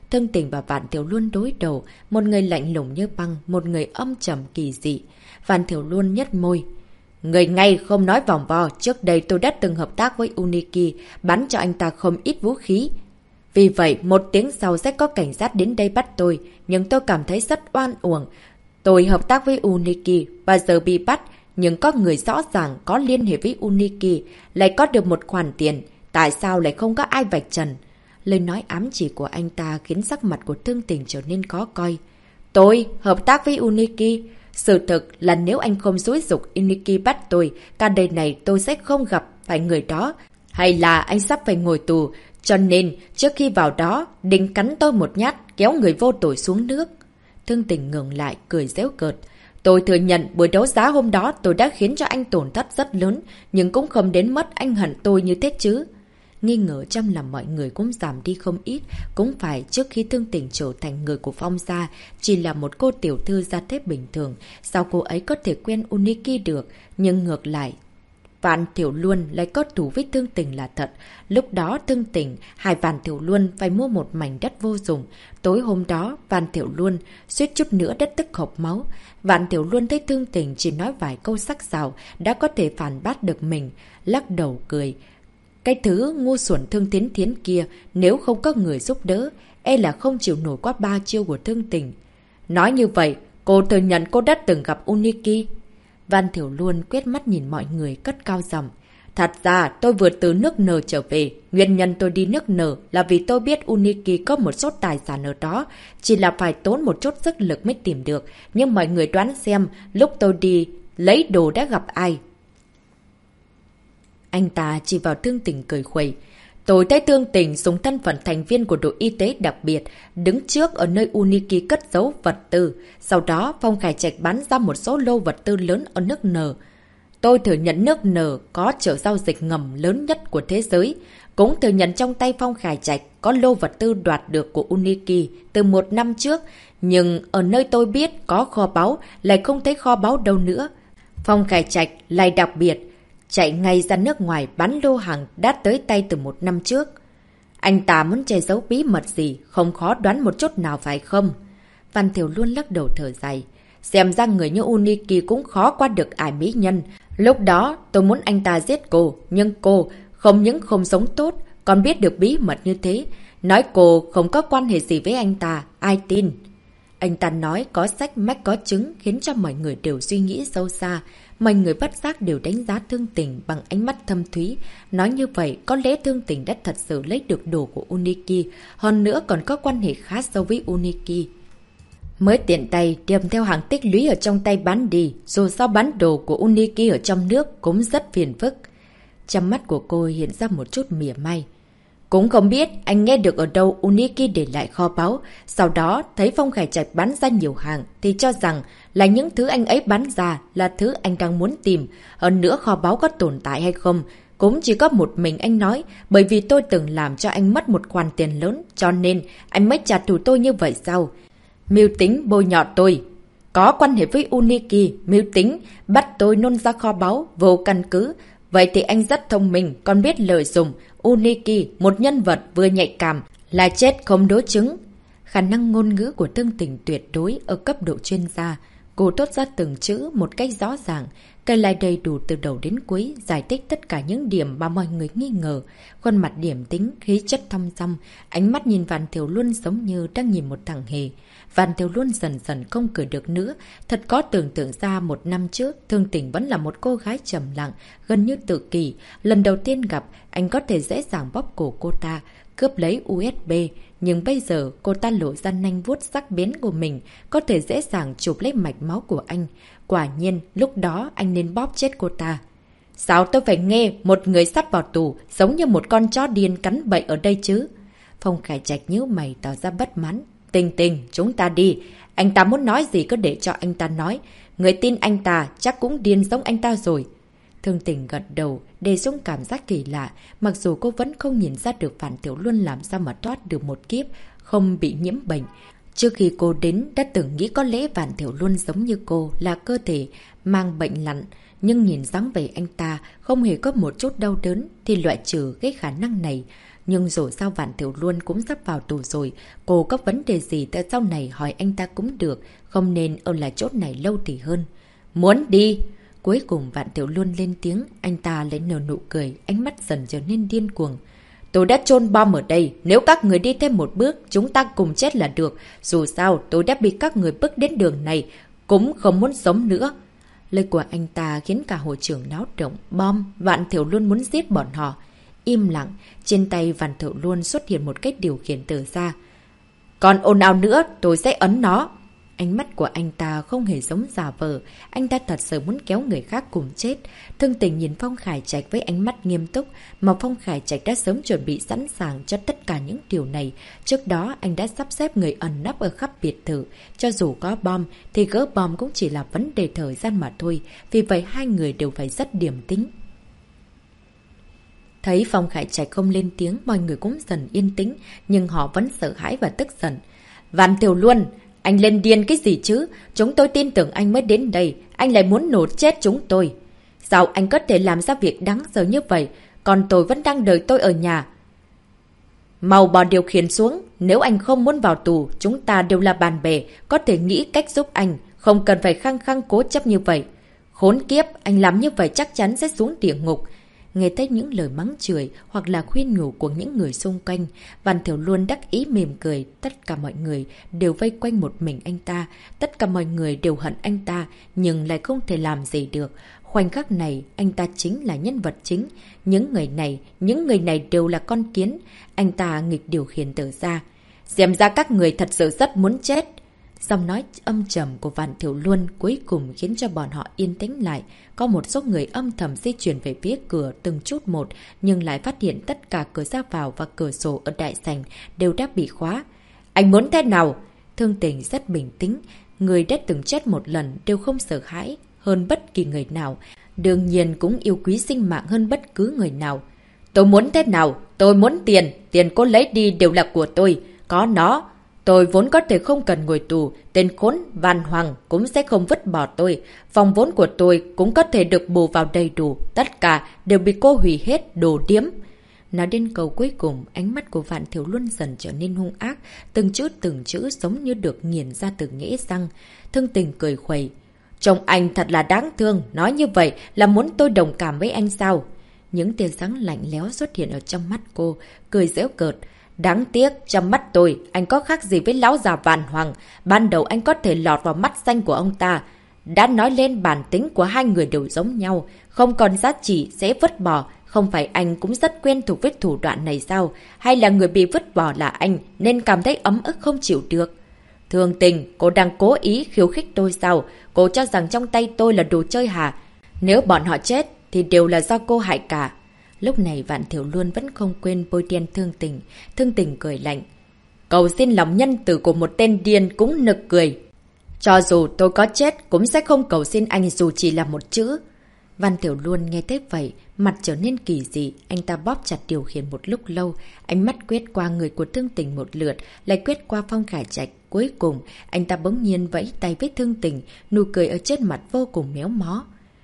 Thương Tình và Vạn Tiểu Luân đối đầu, một người lạnh lùng như băng, một người âm trầm kỳ dị. Vạn Tiểu Luân nhếch môi. Người ngay không nói vòng vo, trước đây tôi đã từng hợp tác với Uniki, bán cho anh ta không ít vũ khí. Vì vậy, 1 tiếng sau sẽ có cảnh sát đến đây bắt tôi, nhưng tôi cảm thấy rất oan uổng. Tôi hợp tác với Uniki và giờ bị bắt, nhưng có người rõ ràng có liên hệ với Uniki, lại có được một khoản tiền. Tại sao lại không có ai vạch trần? Lời nói ám chỉ của anh ta khiến sắc mặt của Thương Tình trở nên khó coi. Tôi hợp tác với Uniki. Sự thực là nếu anh không xúi giục Uniki bắt tôi, cả đời này tôi sẽ không gặp phải người đó. Hay là anh sắp phải ngồi tù. Cho nên, trước khi vào đó, định cắn tôi một nhát, kéo người vô tội xuống nước. Thương Tình ngừng lại, cười giễu cợt. Tôi thừa nhận buổi đấu giá hôm đó tôi đã khiến cho anh tổn thất rất lớn, nhưng cũng không đến mất anh hận tôi như thế chứ. Nghi ngờ trong lòng mọi người cũng giảm đi không ít, cũng phải trước khi Thương Tình trở thành người của Phong gia, chỉ là một cô tiểu thư gia thết bình thường, sao cô ấy có thể quen Uniki được, nhưng ngược lại. Vạn Tiểu Luân lại có thù với Thương Tình là thật. Lúc đó Thương Tình, Vạn Tiểu Luân phải mua một mảnh đất vô dụng. Tối hôm đó, Vạn Tiểu Luân suýt chút nữa đất tức hộc máu. Vạn Tiểu Luân thấy Thương Tình chỉ nói vài câu sắc sảo đã có thể phản bác được mình, lắc đầu cười. Cái thứ ngu xuẩn Thương Thiến Thiến kia, nếu không có người giúp đỡ, e là không chịu nổi qua 3 chiêu của Thương Tình. Nói như vậy, cô thừa nhận cô đã từng gặp Uniki. Vạn Tiểu Luân quét mắt nhìn mọi người cất cao giọng. Thật ra tôi vừa từ nước N trở về. Nguyên nhân tôi đi nước N là vì tôi biết Uniki có một số tài sản ở đó. Chỉ là phải tốn một chút sức lực mới tìm được. Nhưng mọi người đoán xem lúc tôi đi lấy đồ đã gặp ai. Anh ta chỉ vào Thương Tình cười khuẩy. Tôi thấy Thương Tình dùng thân phận thành viên của đội y tế đặc biệt, đứng trước ở nơi Uniki cất giấu vật tư. Sau đó, Phong Khải Trạch bán ra một số lô vật tư lớn ở nước N. Tôi thừa nhận nước N có chợ giao dịch ngầm lớn nhất của thế giới. Cũng thừa nhận trong tay Phong Khải Trạch có lô vật tư đoạt được của Uniki từ 1 năm trước. Nhưng ở nơi tôi biết có kho báu, lại không thấy kho báu đâu nữa. Phong Khải Trạch lại đặc biệt chạy ngay ra nước ngoài bán lô hàng đã tới tay từ 1 năm trước. Anh ta muốn che giấu bí mật gì, không khó đoán một chút nào phải không? Văn Tiểu Luân lắc đầu thở dài. Xem ra người như Uniki cũng khó qua được ải mỹ nhân. Lúc đó tôi muốn anh ta giết cô, nhưng cô không những không sống tốt, còn biết được bí mật như thế. Nói cô không có quan hệ gì với anh ta, ai tin? Anh ta nói có sách mách có chứng khiến cho mọi người đều suy nghĩ sâu xa. Mọi người bất giác đều đánh giá Thương Tình bằng ánh mắt thâm thúy. Nói như vậy, có lẽ Thương Tình đã thật sự lấy được đồ của Uniki, hơn nữa còn có quan hệ khá sâu với Uniki. Mới tiện tay đem theo hàng tích lũy ở trong tay bán đi, dù sao bán đồ của Uniki ở trong nước cũng rất phiền phức. Trong mắt của cô hiện ra một chút mỉa mai. Cũng không biết anh nghe được ở đâu Uniki để lại kho báu, sau đó thấy Phong Khải Trạch bán ra nhiều hàng thì cho rằng là những thứ anh ấy bán ra là thứ anh đang muốn tìm. Hơn nữa kho báu có tồn tại hay không cũng chỉ có một mình anh nói, bởi vì tôi từng làm cho anh mất một khoản tiền lớn, cho nên anh mới trả thù tôi như vậy sao? Mưu tính bôi nhọ tôi, có quan hệ với Uniki, mưu tính bắt tôi nôn ra kho báu vô căn cứ. Vậy thì anh rất thông minh, còn biết lợi dụng Uniki, một nhân vật vừa nhạy cảm, là chết không đối chứng. Khả năng ngôn ngữ của Thương Tình tuyệt đối ở cấp độ chuyên gia. Cô thốt ra từng chữ một cách rõ ràng, kể lại đầy đủ từ đầu đến cuối, giải thích tất cả những điểm mà mọi người nghi ngờ. Khuôn mặt điểm tính, khí chất thong dong, ánh mắt nhìn Vạn Tiểu Luân giống như đang nhìn một thằng hề. Vạn Tiểu Luân dần dần không cười được nữa. Thật có tưởng tượng ra 1 năm trước, Thương Tình vẫn là một cô gái trầm lặng, gần như tự kỷ. Lần đầu tiên gặp, anh có thể dễ dàng bóp cổ cô ta, cướp lấy USB. Nhưng bây giờ cô ta lộ ra nanh vuốt sắc bén của mình, có thể dễ dàng chụp lấy mạch máu của anh. Quả nhiên, lúc đó anh nên bóp chết cô ta. Sao tôi phải nghe một người sắp vào tù, giống như một con chó điên cắn bậy ở đây chứ? Phong Khải Trạch nhíu mày tỏ ra bất mãn. Tình Tình, chúng ta đi. Anh ta muốn nói gì cứ để cho anh ta nói. Người tin anh ta chắc cũng điên giống anh ta rồi. Thương Tình gật đầu, đề xuống cảm giác kỳ lạ. Mặc dù cô vẫn không nhìn ra được Vạn Tiểu Luân làm sao mà thoát được một kiếp, không bị nhiễm bệnh. Trước khi cô đến, đã từng nghĩ có lẽ Vạn Tiểu Luân giống như cô là cơ thể mang bệnh lặn. Nhưng nhìn dáng vẻ anh ta không hề có một chút đau đớn thì loại trừ cái khả năng này. Nhưng dù sao Vạn Tiểu Luân cũng sắp vào tù rồi, cô có vấn đề gì tại sau này hỏi anh ta cũng được, không nên ở lại chỗ này lâu thì hơn. Muốn đi! Cuối cùng Vạn Tiểu Luân lên tiếng, anh ta lấy nở nụ cười, ánh mắt dần trở nên điên cuồng. Tôi đã chôn bom ở đây, nếu các người đi thêm một bước, chúng ta cùng chết là được. Dù sao, tôi đã bị các người bước đến đường này, cũng không muốn sống nữa. Lời của anh ta khiến cả hội trường náo động. Bom, Vạn Tiểu Luân muốn giết bọn họ. Im lặng, trên tay Vạn Tiểu Luân xuất hiện một cái điều khiển từ xa. Còn ồn ào nữa, tôi sẽ ấn nó. Ánh mắt của anh ta không hề giống giả vờ, anh ta thật sự muốn kéo người khác cùng chết. Thương Tình nhìn Phong Khải Trạch với ánh mắt nghiêm túc, mà Phong Khải Trạch đã sớm chuẩn bị sẵn sàng cho tất cả những điều này. Trước đó anh đã sắp xếp người ẩn nấp ở khắp biệt thự, cho dù có bom thì gỡ bom cũng chỉ là vấn đề thời gian mà thôi, vì vậy hai người đều phải rất điềm tĩnh. Thấy Phong Khải Trạch không lên tiếng, mọi người cũng dần yên tĩnh, nhưng họ vẫn sợ hãi và tức giận. Vạn Tiểu Luân, anh lên điên cái gì chứ? Chúng tôi tin tưởng anh mới đến đây, anh lại muốn nổ chết chúng tôi. Sao anh có thể làm ra việc đáng sợ như vậy? Còn tôi vẫn đang đợi tôi ở nhà. Mau bỏ điều khiển xuống, nếu anh không muốn vào tù, chúng ta đều là bạn bè, có thể nghĩ cách giúp anh, không cần phải khăng khăng cố chấp như vậy. Khốn kiếp, anh làm như vậy chắc chắn sẽ xuống địa ngục. Nghe thấy những lời mắng chửi hoặc là khuyên nhủ của những người xung quanh, Vạn Tiểu Luân đắc ý mỉm cười. Tất cả mọi người đều vây quanh một mình anh ta, tất cả mọi người đều hận anh ta, nhưng lại không thể làm gì được. Khoảnh khắc này, anh ta chính là nhân vật chính. Những người này đều là con kiến. Anh ta nghịch điều khiển từ xa. Xem ra các người thật sự rất muốn chết. Giọng nói âm trầm của Vạn Tiểu Luân cuối cùng khiến cho bọn họ yên tĩnh lại. Có một số người âm thầm di chuyển về phía cửa từng chút một, nhưng lại phát hiện tất cả cửa ra vào và cửa sổ ở đại sảnh đều đã bị khóa. Anh muốn thế nào? Thương Tình rất bình tĩnh. Người đã từng chết một lần đều không sợ hãi hơn bất kỳ người nào. Đương nhiên cũng yêu quý sinh mạng hơn bất cứ người nào. Tôi muốn thế nào? Tôi muốn tiền. Tiền cô lấy đi đều là của tôi. Có nó. Tôi vốn có thể không cần ngồi tù, tên khốn Văn Hoàng cũng sẽ không vứt bỏ tôi. Phòng vốn của tôi cũng có thể được bù vào đầy đủ, tất cả đều bị cô hủy hết, đồ điếm. Nói đến câu cuối cùng, ánh mắt của Vạn Tiểu Luân dần trở nên hung ác, từng chữ giống như được nghiền ra từ nghĩa răng. Thương Tình cười khuẩy. Trông anh thật là đáng thương, nói như vậy là muốn tôi đồng cảm với anh sao? Những tia sáng lạnh lẽo xuất hiện ở trong mắt cô, cười giễu cợt. Đáng tiếc, trong mắt tôi, anh có khác gì với lão già Vạn Hoàng. Ban đầu anh có thể lọt vào mắt xanh của ông ta. Đã nói lên bản tính của hai người đều giống nhau, không còn giá trị sẽ vứt bỏ. Không phải anh cũng rất quen thuộc với thủ đoạn này sao? Hay là người bị vứt bỏ là anh, nên cảm thấy ấm ức không chịu được? Thương Tình, cô đang cố ý khiêu khích tôi sao? Cô cho rằng trong tay tôi là đồ chơi hả? Nếu bọn họ chết, thì đều là do cô hại cả. Lúc này Vạn Tiểu Luân vẫn không quên bôi đen Thương Tình. Thương Tình cười lạnh. Cầu xin lòng nhân từ của một tên điên cũng nực cười. Cho dù tôi có chết cũng sẽ không cầu xin anh dù chỉ là một chữ. Vạn Tiểu Luân nghe thấy vậy, mặt trở nên kỳ dị. Anh ta bóp chặt điều khiển một lúc lâu, ánh mắt quét qua người của Thương Tình một lượt, lại quét qua Phong Khải Trạch. Cuối cùng, anh ta bỗng nhiên vẫy tay với Thương Tình, nụ cười ở trên mặt vô cùng méo mó.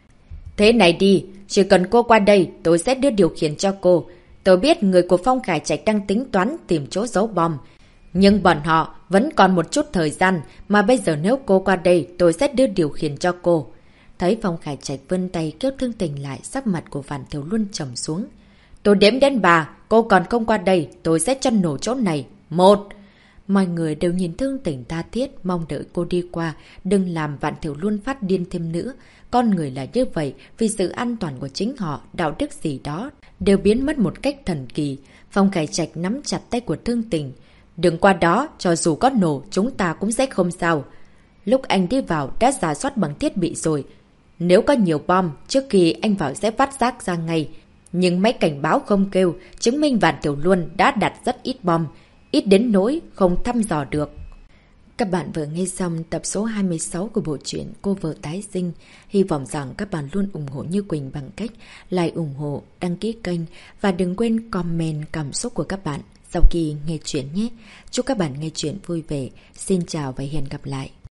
Thế này đi, chỉ cần cô qua đây, tôi sẽ đưa điều khiển cho cô. Tôi biết người của Phong Khải Trạch đang tính toán tìm chỗ giấu bom. Nhưng bọn họ vẫn còn một chút thời gian, mà bây giờ nếu cô qua đây, tôi sẽ đưa điều khiển cho cô. Thấy Phong Khải Trạch vươn tay kéo Thương Tình lại, sắc mặt của Vạn Tiểu Luân trầm xuống. Tôi đếm đến 3, cô còn không qua đây, tôi sẽ chân nổ chỗ này. 1. Mọi người đều nhìn Thương Tình tha thiết, mong đợi cô đi qua, đừng làm Vạn Tiểu Luân phát điên thêm nữa. Con người là như vậy, vì sự an toàn của chính họ, đạo đức gì đó, đều biến mất một cách thần kỳ. Phong Khải Trạch nắm chặt tay của Thương Tình. Đừng qua đó, cho dù có nổ, chúng ta cũng sẽ không sao. Lúc anh đi vào, đã rà soát bằng thiết bị rồi. Nếu có nhiều bom, trước khi anh vào sẽ phát giác ra ngay. Nhưng máy cảnh báo không kêu, chứng minh Vạn Tiểu Luân đã đặt rất ít bom. Ít đến nỗi không thăm dò được. Các bạn vừa nghe xong tập số 26 của bộ truyện Cô Vợ Tái Sinh. Hy vọng rằng các bạn luôn ủng hộ Như Quỳnh bằng cách like, ủng hộ, đăng ký kênh và đừng quên comment cảm xúc của các bạn sau khi nghe chuyện nhé. Chúc các bạn nghe chuyện vui vẻ. Xin chào và hẹn gặp lại.